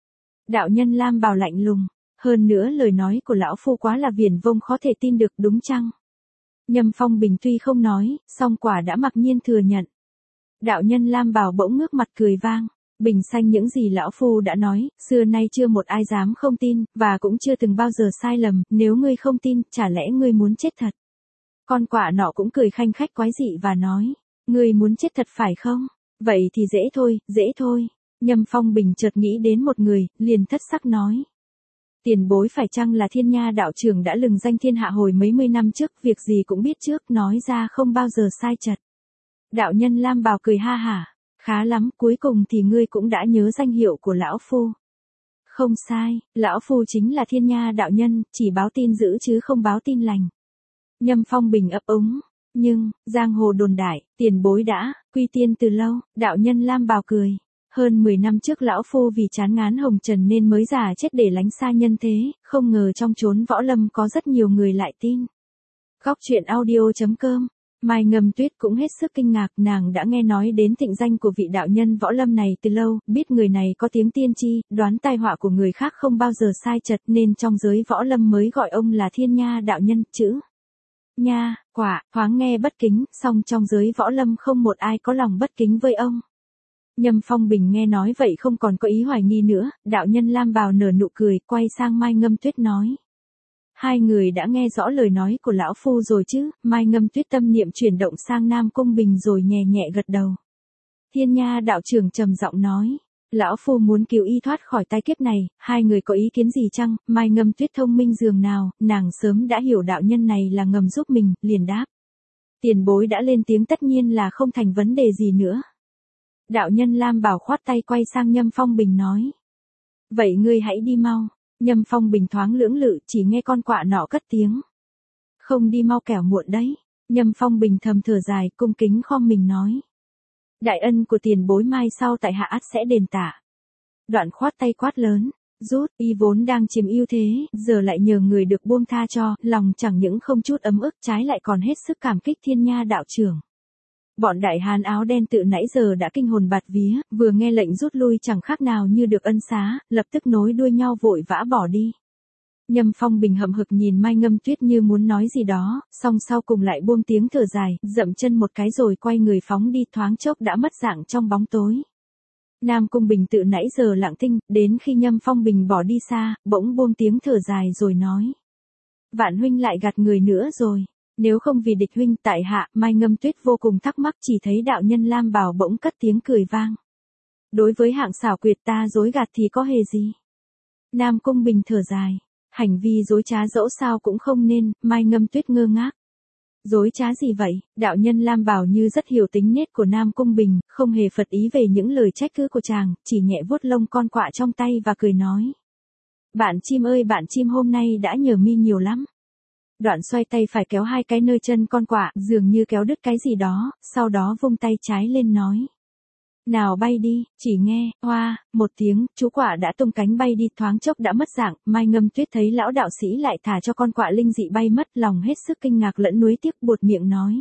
Đạo nhân lam bào lạnh lùng, hơn nữa lời nói của lão phu quá là viển vông khó thể tin được đúng chăng? Nhâm Phong Bình tuy không nói, song quả đã mặc nhiên thừa nhận. Đạo nhân lam bào bỗng ngước mặt cười vang. Bình xanh những gì lão phu đã nói, xưa nay chưa một ai dám không tin, và cũng chưa từng bao giờ sai lầm, nếu ngươi không tin, chả lẽ ngươi muốn chết thật? Con quạ nọ cũng cười khanh khách quái dị và nói, ngươi muốn chết thật phải không? Vậy thì dễ thôi, dễ thôi. Nhâm Phong Bình chợt nghĩ đến một người, liền thất sắc nói. Tiền bối phải chăng là Thiên Nha đạo trưởng đã lừng danh thiên hạ hồi mấy mươi năm trước, việc gì cũng biết trước, nói ra không bao giờ sai chật. Đạo nhân lam bào cười ha hả. Khá lắm, cuối cùng thì ngươi cũng đã nhớ danh hiệu của lão phu. Không sai, lão phu chính là Thiên Nha đạo nhân, chỉ báo tin dữ chứ không báo tin lành. Nhâm Phong Bình ấp úng, nhưng, giang hồ đồn đại, tiền bối đã, quy tiên từ lâu, đạo nhân lam bào cười. Hơn 10 năm trước lão phu vì chán ngán hồng trần nên mới giả chết để lánh xa nhân thế, không ngờ trong chốn võ lâm có rất nhiều người lại tin. Góc truyện audio.com. Mai Ngâm Tuyết cũng hết sức kinh ngạc, nàng đã nghe nói đến thịnh danh của vị đạo nhân võ lâm này từ lâu, biết người này có tiếng tiên tri, đoán tai họa của người khác không bao giờ sai chật nên trong giới võ lâm mới gọi ông là Thiên Nha đạo nhân, chữ Nha, quả, thoáng nghe bất kính, song trong giới võ lâm không một ai có lòng bất kính với ông. Nhâm Phong Bình nghe nói vậy không còn có ý hoài nghi nữa, đạo nhân lam bào nở nụ cười, quay sang Mai Ngâm Tuyết nói. Hai người đã nghe rõ lời nói của lão phu rồi chứ? Mai Ngâm Tuyết tâm niệm chuyển động sang Nam Cung Bình rồi nhẹ nhẹ gật đầu. Thiên Nha đạo trưởng trầm giọng nói, lão phu muốn cứu y thoát khỏi tai kiếp này, hai người có ý kiến gì chăng? Mai Ngâm Tuyết thông minh dường nào, nàng sớm đã hiểu đạo nhân này là ngầm giúp mình, liền đáp. Tiền bối đã lên tiếng tất nhiên là không thành vấn đề gì nữa. Đạo nhân lam bảo khoát tay quay sang Nhâm Phong Bình nói. Vậy ngươi hãy đi mau. Nhâm Phong Bình thoáng lưỡng lự, chỉ nghe con quạ nọ cất tiếng. Không đi mau kẻo muộn đấy. Nhâm Phong Bình thầm thở dài, cung kính khom mình nói. Đại ân của tiền bối mai sau tại hạ ắt sẽ đền tạ. Đoạn khoát tay quát lớn, rút, y vốn đang chiếm ưu thế, giờ lại nhờ người được buông tha cho, lòng chẳng những không chút ấm ức trái lại còn hết sức cảm kích Thiên Nha đạo trưởng. Bọn đại hán áo đen tự nãy giờ đã kinh hồn bạt vía, vừa nghe lệnh rút lui chẳng khác nào như được ân xá, lập tức nối đuôi nhau vội vã bỏ đi. Nhâm Phong Bình hậm hực nhìn Mai Ngâm Tuyết như muốn nói gì đó, song sau cùng lại buông tiếng thở dài, dậm chân một cái rồi quay người phóng đi, thoáng chốc đã mất dạng trong bóng tối. Nam Cung Bình tự nãy giờ lặng thinh, đến khi Nhâm Phong Bình bỏ đi xa, bỗng buông tiếng thở dài rồi nói. Vạn huynh lại gạt người nữa rồi. Nếu không vì địch huynh tại hạ, Mai Ngâm Tuyết vô cùng thắc mắc, chỉ thấy đạo nhân lam bào bỗng cất tiếng cười vang. Đối với hạng xảo quyệt ta dối gạt thì có hề gì? Nam Cung Bình thở dài. Hành vi dối trá dẫu sao cũng không nên, Mai Ngâm Tuyết ngơ ngác. Dối trá gì vậy? Đạo nhân lam bào như rất hiểu tính nết của Nam Cung Bình, không hề phật ý về những lời trách cứ của chàng, chỉ nhẹ vuốt lông con quạ trong tay và cười nói. Bạn chim ơi bạn chim, hôm nay đã nhờ mi nhiều lắm. Đoạn xoay tay phải kéo hai cái nơi chân con quạ, dường như kéo đứt cái gì đó, sau đó vung tay trái lên nói. Nào bay đi, chỉ nghe, hoa, một tiếng, chú quạ đã tung cánh bay đi, thoáng chốc đã mất dạng. Mai Ngâm Tuyết thấy lão đạo sĩ lại thả cho con quạ linh dị bay mất, lòng hết sức kinh ngạc lẫn nuối tiếc, buột miệng nói.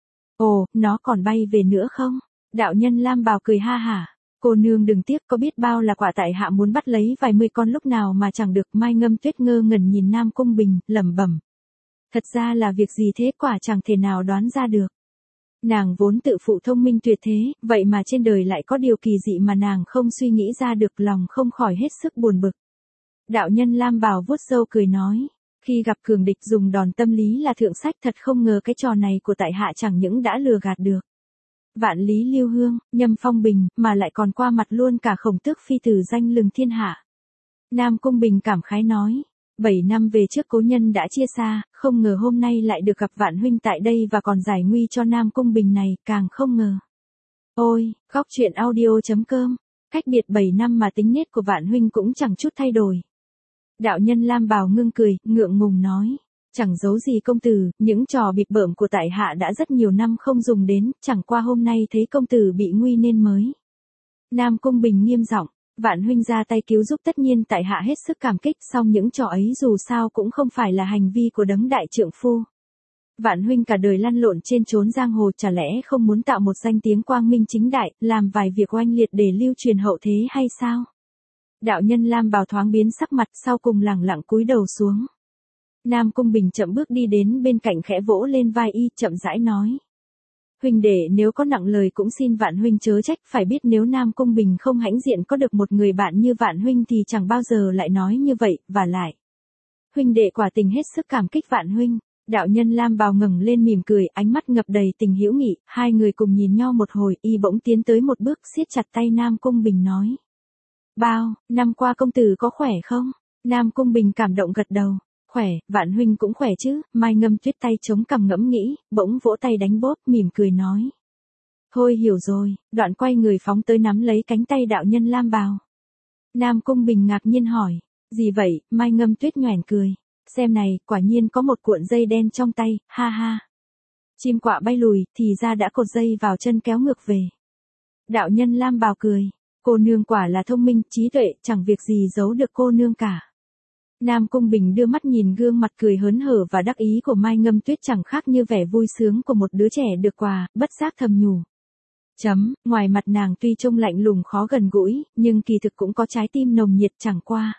Ồ, nó còn bay về nữa không? Đạo nhân lam bào cười ha hả. Cô nương đừng tiếc, có biết bao là quả tại hạ muốn bắt lấy vài mươi con lúc nào mà chẳng được. Mai Ngâm Tuyết ngơ ngẩn nhìn Nam Cung Bình, lẩm bẩm. Thật ra là việc gì thế, quả chẳng thể nào đoán ra được. Nàng vốn tự phụ thông minh tuyệt thế, vậy mà trên đời lại có điều kỳ dị mà nàng không suy nghĩ ra được, lòng không khỏi hết sức buồn bực. Đạo nhân lam bào vuốt râu cười nói, khi gặp cường địch dùng đòn tâm lý là thượng sách, thật không ngờ cái trò này của tại hạ chẳng những đã lừa gạt được Vạn Lý Lưu Hương, Nhâm Phong Bình, mà lại còn qua mặt luôn cả Khổng Tước phi tử danh lừng thiên hạ. Nam Cung Bình cảm khái nói. 7 năm về trước cố nhân đã chia xa, không ngờ hôm nay lại được gặp Vạn huynh tại đây và còn giải nguy cho Nam Cung Bình này, càng không ngờ. Ôi, góc truyện audio.com, cách biệt 7 năm mà tính nết của Vạn huynh cũng chẳng chút thay đổi. Đạo nhân lam bào ngưng cười, ngượng ngùng nói, chẳng giấu gì công tử, những trò bịp bợm của tại hạ đã rất nhiều năm không dùng đến, chẳng qua hôm nay thấy công tử bị nguy nên mới. Nam Cung Bình nghiêm giọng. Vạn huynh ra tay cứu giúp tất nhiên tại hạ hết sức cảm kích, song những trò ấy dù sao cũng không phải là hành vi của đấng đại trượng phu. Vạn huynh cả đời lăn lộn trên chốn giang hồ, chả lẽ không muốn tạo một danh tiếng quang minh chính đại, làm vài việc oanh liệt để lưu truyền hậu thế hay sao? Đạo nhân lam bào thoáng biến sắc mặt, sau cùng lẳng lặng cúi đầu xuống. Nam Cung Bình chậm bước đi đến bên cạnh, khẽ vỗ lên vai y, chậm rãi nói. Huynh đệ nếu có nặng lời cũng xin Vạn huynh chớ trách, phải biết nếu Nam Cung Bình không hãnh diện có được một người bạn như Vạn huynh thì chẳng bao giờ lại nói như vậy, và lại. Huynh đệ quả tình hết sức cảm kích Vạn huynh. Đạo nhân lam bào ngẩng lên mỉm cười, ánh mắt ngập đầy tình hữu nghị, hai người cùng nhìn nhau một hồi, y bỗng tiến tới một bước, siết chặt tay Nam Cung Bình nói. Bao, năm qua công tử có khỏe không? Nam Cung Bình cảm động gật đầu. Khỏe, Vạn huynh cũng khỏe chứ? Mai Ngâm Tuyết tay chống cằm ngẫm nghĩ, bỗng vỗ tay đánh bóp, mỉm cười nói. Thôi hiểu rồi, đoạn quay người phóng tới nắm lấy cánh tay đạo nhân lam bào. Nam Cung Bình ngạc nhiên hỏi. Gì vậy? Mai Ngâm Tuyết nhoẻn cười. Xem này, quả nhiên có một cuộn dây đen trong tay, ha ha. Chim quạ bay lùi, thì ra đã cột dây vào chân kéo ngược về. Đạo nhân lam bào cười. Cô nương quả là thông minh, trí tuệ, chẳng việc gì giấu được cô nương cả. Nam Cung Bình đưa mắt nhìn gương mặt cười hớn hở và đắc ý của Mai Ngâm Tuyết, chẳng khác như vẻ vui sướng của một đứa trẻ được quà, bất giác thầm nhủ. Ngoài mặt nàng tuy trông lạnh lùng khó gần gũi, nhưng kỳ thực cũng có trái tim nồng nhiệt, chẳng qua.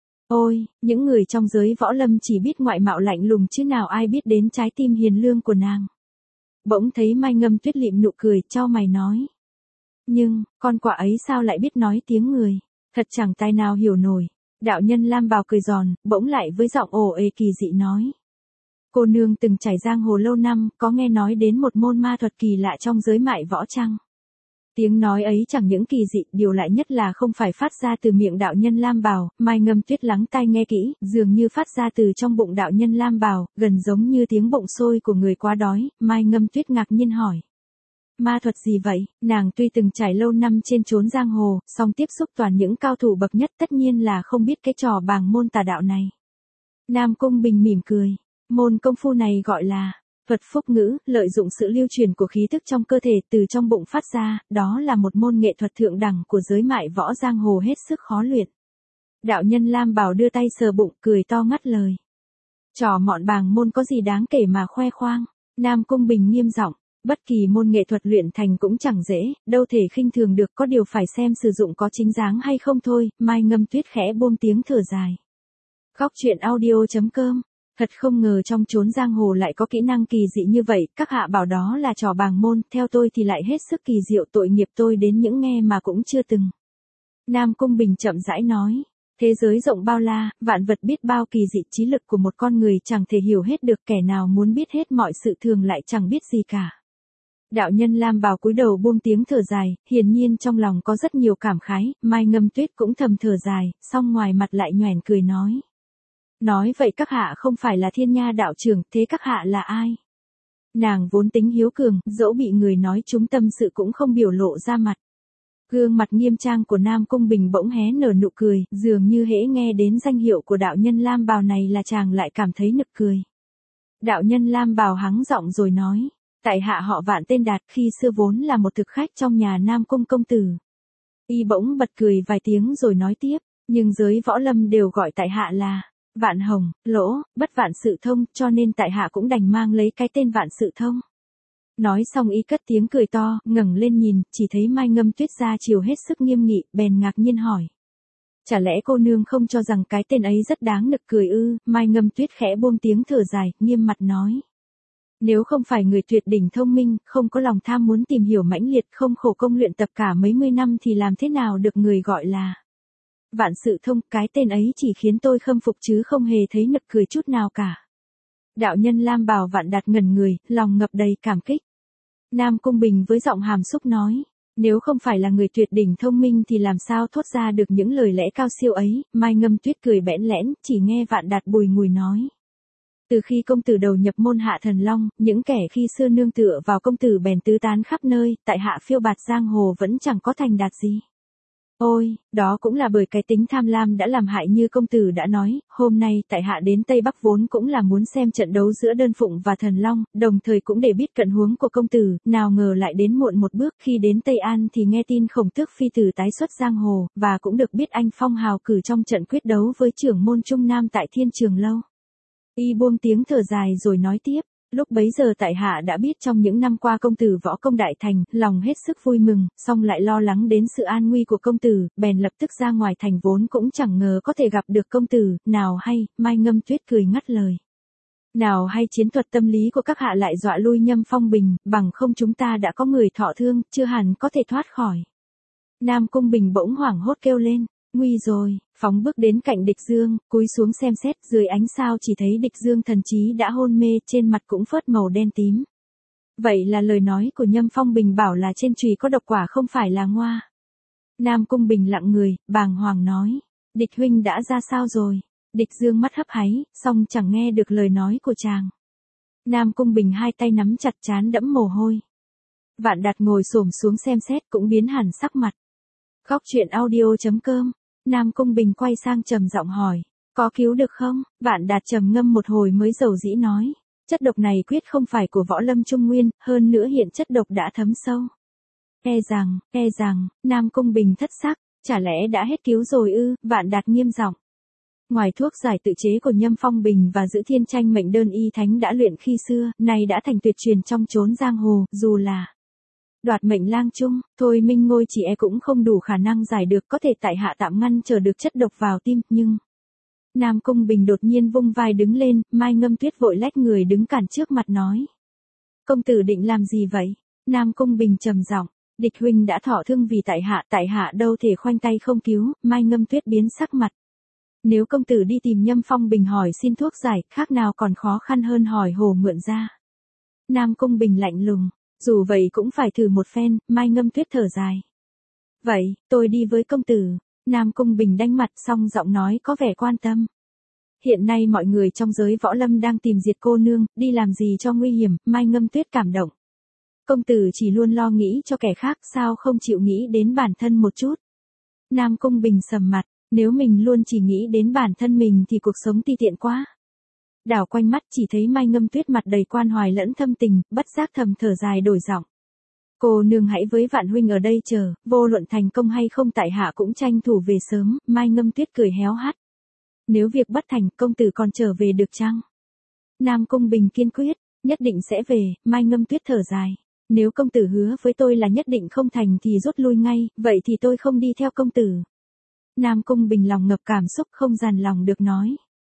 Ôi, những người trong giới võ lâm chỉ biết ngoại mạo lạnh lùng chứ nào ai biết đến trái tim hiền lương của nàng. Bỗng thấy Mai Ngâm Tuyết lịm nụ cười, chau mày nói. Nhưng, con quạ ấy sao lại biết nói tiếng người, thật chẳng tài nào hiểu nổi. Đạo nhân lam bào cười giòn, bỗng lại với giọng ồ ề kỳ dị nói. Cô nương từng trải giang hồ lâu năm, có nghe nói đến một môn ma thuật kỳ lạ trong giới mại võ chăng? Tiếng nói ấy chẳng những kỳ dị, điều lạ nhất là không phải phát ra từ miệng đạo nhân lam bào. Mai Ngâm Tuyết lắng tai nghe kỹ, dường như phát ra từ trong bụng đạo nhân lam bào, gần giống như tiếng bụng sôi của người quá đói. Mai Ngâm Tuyết ngạc nhiên hỏi. Ma thuật gì vậy? Nàng tuy từng trải lâu năm trên chốn giang hồ, song tiếp xúc toàn những cao thủ bậc nhất, tất nhiên là không biết cái trò bàng môn tà đạo này. Nam Cung Bình mỉm cười. Môn công phu này gọi là thuật phúc ngữ, lợi dụng sự lưu truyền của khí tức trong cơ thể từ trong bụng phát ra, đó là một môn nghệ thuật thượng đẳng của giới mại võ giang hồ hết sức khó luyện. Đạo nhân lam bào đưa tay sờ bụng, cười to ngắt lời. Trò mọn bàng môn có gì đáng kể mà khoe khoang? Nam Cung Bình nghiêm giọng. Bất kỳ môn nghệ thuật luyện thành cũng chẳng dễ, đâu thể khinh thường được, có điều phải xem sử dụng có chính dáng hay không thôi. Mai Ngâm Tuyết khẽ buông tiếng thở dài. Góc truyện audio.com. Thật không ngờ trong chốn giang hồ lại có kỹ năng kỳ dị như vậy, các hạ bảo đó là trò bàng môn, theo tôi thì lại hết sức kỳ diệu, tội nghiệp tôi đến những nghe mà cũng chưa từng. Nam Cung Bình chậm rãi nói. Thế giới rộng bao la, vạn vật biết bao kỳ dị, trí lực của một con người chẳng thể hiểu hết được, kẻ nào muốn biết hết mọi sự thường lại chẳng biết gì cả. Đạo nhân lam bào cúi đầu buông tiếng thở dài, hiển nhiên trong lòng có rất nhiều cảm khái. Mai Ngâm Tuyết cũng thầm thở dài, song ngoài mặt lại nhoẻn cười nói. Nói vậy các hạ không phải là Thiên Nha đạo trưởng, thế các hạ là ai? Nàng vốn tính hiếu cường, dẫu bị người nói trúng tâm sự cũng không biểu lộ ra mặt. Gương mặt nghiêm trang của Nam Cung Bình bỗng hé nở nụ cười, dường như hễ nghe đến danh hiệu của đạo nhân lam bào này là chàng lại cảm thấy nực cười. Đạo nhân lam bào hắng giọng rồi nói. Tại hạ họ Vạn tên Đạt, khi xưa vốn là một thực khách trong nhà Nam Cung công tử. Y bỗng bật cười vài tiếng rồi nói tiếp, nhưng giới võ lâm đều gọi tại hạ là Vạn Hồng, Lỗ, bất vạn sự thông, cho nên tại hạ cũng đành mang lấy cái tên Vạn Sự Thông. Nói xong y cất tiếng cười to, ngẩng lên nhìn, chỉ thấy Mai Ngâm Tuyết ra chiều hết sức nghiêm nghị, bèn ngạc nhiên hỏi. Chả lẽ cô nương không cho rằng cái tên ấy rất đáng nực cười ư? Mai Ngâm Tuyết khẽ buông tiếng thở dài, nghiêm mặt nói. Nếu không phải người tuyệt đỉnh thông minh, không có lòng tham muốn tìm hiểu mãnh liệt, không khổ công luyện tập cả mấy mươi năm thì làm thế nào được người gọi là Vạn Sự Thông, cái tên ấy chỉ khiến tôi khâm phục chứ không hề thấy nực cười chút nào cả. Đạo nhân lam bào Vạn Đạt ngẩn người, lòng ngập đầy cảm kích. Nam Cung Bình với giọng hàm xúc nói, nếu không phải là người tuyệt đỉnh thông minh thì làm sao thốt ra được những lời lẽ cao siêu ấy. Mai Ngâm Tuyết cười bẽn lẽn, chỉ nghe Vạn Đạt bùi ngùi nói. Từ khi công tử đầu nhập môn Hạ Thần Long, những kẻ khi xưa nương tựa vào công tử bèn tứ tán khắp nơi, tại hạ phiêu bạt giang hồ vẫn chẳng có thành đạt gì. Ôi, đó cũng là bởi cái tính tham lam đã làm hại như công tử đã nói, hôm nay tại hạ đến Tây Bắc vốn cũng là muốn xem trận đấu giữa Đơn Phụng và Thần Long, đồng thời cũng để biết cận huống của công tử, nào ngờ lại đến muộn một bước, khi đến Tây An thì nghe tin Khổng Tước phi tử tái xuất giang hồ, và cũng được biết anh phong hào cử trong trận quyết đấu với trưởng môn Trung Nam tại Thiên Trường Lâu. Y buông tiếng thở dài rồi nói tiếp, Lúc bấy giờ tại hạ đã biết trong những năm qua công tử võ công đại thành, lòng hết sức vui mừng, song lại lo lắng đến sự an nguy của công tử, bèn lập tức ra ngoài thành vốn cũng chẳng ngờ có thể gặp được công tử, nào hay, Mai Ngâm Tuyết cười ngắt lời. Nào hay chiến thuật tâm lý của các hạ lại dọa lui Nhâm Phong Bình, bằng không chúng ta đã có người thọ thương, chưa hẳn có thể thoát khỏi. Nam Cung Bình bỗng hoảng hốt kêu lên, nguy rồi, phóng bước đến cạnh Địch Dương, cúi xuống xem xét, dưới ánh sao chỉ thấy Địch Dương thần trí đã hôn mê, trên mặt cũng phớt màu đen tím. Vậy là lời nói của Nhâm Phong Bình bảo là trên chùy có độc quả không phải là ngoa. Nam Cung Bình lặng người, bàng hoàng nói, Địch huynh đã ra sao rồi? Địch Dương mắt hấp háy, song chẳng nghe được lời nói của chàng. Nam Cung Bình hai tay nắm chặt trán đẫm mồ hôi. Vạn Đạt ngồi xổm xuống xem xét cũng biến hẳn sắc mặt. Góc truyện audio.com. Nam Cung Bình quay sang trầm giọng hỏi, có cứu được không? Vạn Đạt trầm ngâm một hồi mới dầu dĩ nói, chất độc này quyết không phải của võ lâm Trung Nguyên, hơn nữa hiện chất độc đã thấm sâu. E rằng, Nam Cung Bình thất sắc, chả lẽ đã hết cứu rồi ư? Vạn Đạt nghiêm giọng. Ngoài thuốc giải tự chế của Nhâm Phong Bình và giữ thiên tranh mệnh đơn y thánh đã luyện khi xưa, nay đã thành tuyệt truyền trong chốn giang hồ, dù là đoạt mệnh lang chung, thôi Minh Ngôi chỉ e cũng không đủ khả năng giải được, có thể tại hạ tạm ngăn chờ được chất độc vào tim, nhưng... Nam Cung Bình đột nhiên vung vai đứng lên, Mai Ngâm Tuyết vội lách người đứng cản trước mặt nói. Công tử định làm gì vậy? Nam Cung Bình trầm giọng, Địch huynh đã thọ thương vì tại hạ đâu thể khoanh tay không cứu, Mai Ngâm Tuyết biến sắc mặt. Nếu công tử đi tìm Nhâm Phong Bình hỏi xin thuốc giải, khác nào còn khó khăn hơn hỏi hồ mượn ra. Nam Cung Bình lạnh lùng, dù vậy cũng phải thử một phen, Mai Ngâm Tuyết thở dài. Vậy, tôi đi với công tử. Nam Cung Bình đanh mặt xong giọng nói có vẻ quan tâm. Hiện nay mọi người trong giới võ lâm đang tìm diệt cô nương, đi làm gì cho nguy hiểm, Mai Ngâm Tuyết cảm động. Công tử chỉ luôn lo nghĩ cho kẻ khác, sao không chịu nghĩ đến bản thân một chút. Nam Cung Bình sầm mặt, nếu mình luôn chỉ nghĩ đến bản thân mình thì cuộc sống ti tiện quá. Đảo quanh mắt chỉ thấy Mai Ngâm Tuyết mặt đầy quan hoài lẫn thâm tình, bất giác thầm thở dài đổi giọng. Cô nương hãy với Vạn huynh ở đây chờ, vô luận thành công hay không tại hạ cũng tranh thủ về sớm, Mai Ngâm Tuyết cười héo hắt. Nếu việc bất thành, công tử còn trở về được chăng? Nam Cung Bình kiên quyết, nhất định sẽ về, Mai Ngâm Tuyết thở dài. Nếu công tử hứa với tôi là nhất định không thành thì rút lui ngay, vậy thì tôi không đi theo công tử. Nam Cung Bình lòng ngập cảm xúc không dằn lòng được nói.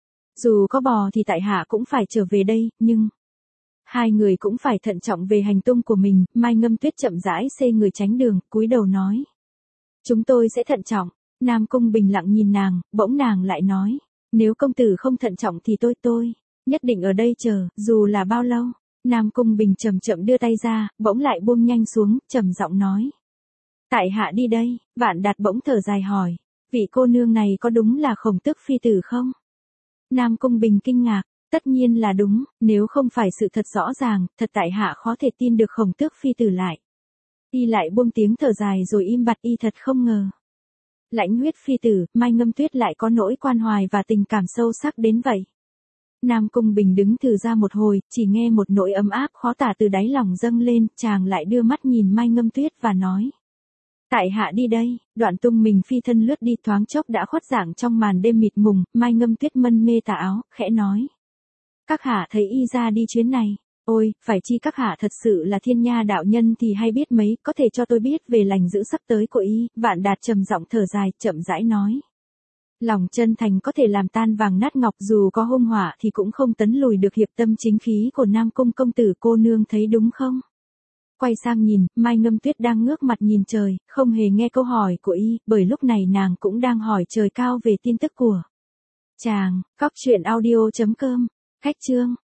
Dù có bò thì tại hạ cũng phải trở về đây, nhưng... Hai người cũng phải thận trọng về hành tung của mình, Mai Ngâm Tuyết chậm rãi xê người tránh đường, cúi đầu nói. Chúng tôi sẽ thận trọng, Nam Cung Bình lặng nhìn nàng, bỗng nàng lại nói. Nếu công tử không thận trọng thì tôi, nhất định ở đây chờ, dù là bao lâu. Nam Cung Bình chậm chậm đưa tay ra, bỗng lại buông nhanh xuống, trầm giọng nói. Tại hạ đi đây, Vạn Đạt bỗng thở dài hỏi. Vị cô nương này có đúng là Khổng Tước phi tử không? Nam Cung Bình kinh ngạc. Tất nhiên là đúng, nếu không phải sự thật rõ ràng, thật tại hạ khó thể tin được Khổng Tước phi tử lại. Y lại buông tiếng thở dài rồi im bặt, y thật không ngờ. Lãnh Huyết phi tử, Mai Ngâm Tuyết lại có nỗi quan hoài và tình cảm sâu sắc đến vậy. Nam Cung Bình đứng thử ra một hồi, chỉ nghe một nỗi ấm áp khó tả từ đáy lòng dâng lên, chàng lại đưa mắt nhìn Mai Ngâm Tuyết và nói. Tại hạ đi đây, đoạn tung mình phi thân lướt đi, thoáng chốc đã khuất dạng trong màn đêm mịt mùng, Mai Ngâm Tuyết mân mê tà áo, khẽ nói. Các hạ thấy y ra đi chuyến này, ôi, phải chi các hạ thật sự là thiên nha đạo nhân thì hay biết mấy, có thể cho tôi biết về lành dữ sắp tới của y, Vạn Đạt trầm giọng thở dài, chậm rãi nói. Lòng chân thành có thể làm tan vàng nát ngọc, dù có hung hỏa thì cũng không tấn lùi được hiệp tâm chính khí của Nam Cung công tử, cô nương thấy đúng không? Quay sang nhìn, Mai Ngâm Tuyết đang ngước mặt nhìn trời, không hề nghe câu hỏi của y, bởi lúc này nàng cũng đang hỏi trời cao về tin tức của chàng. Góc truyện audio.com. Khách chương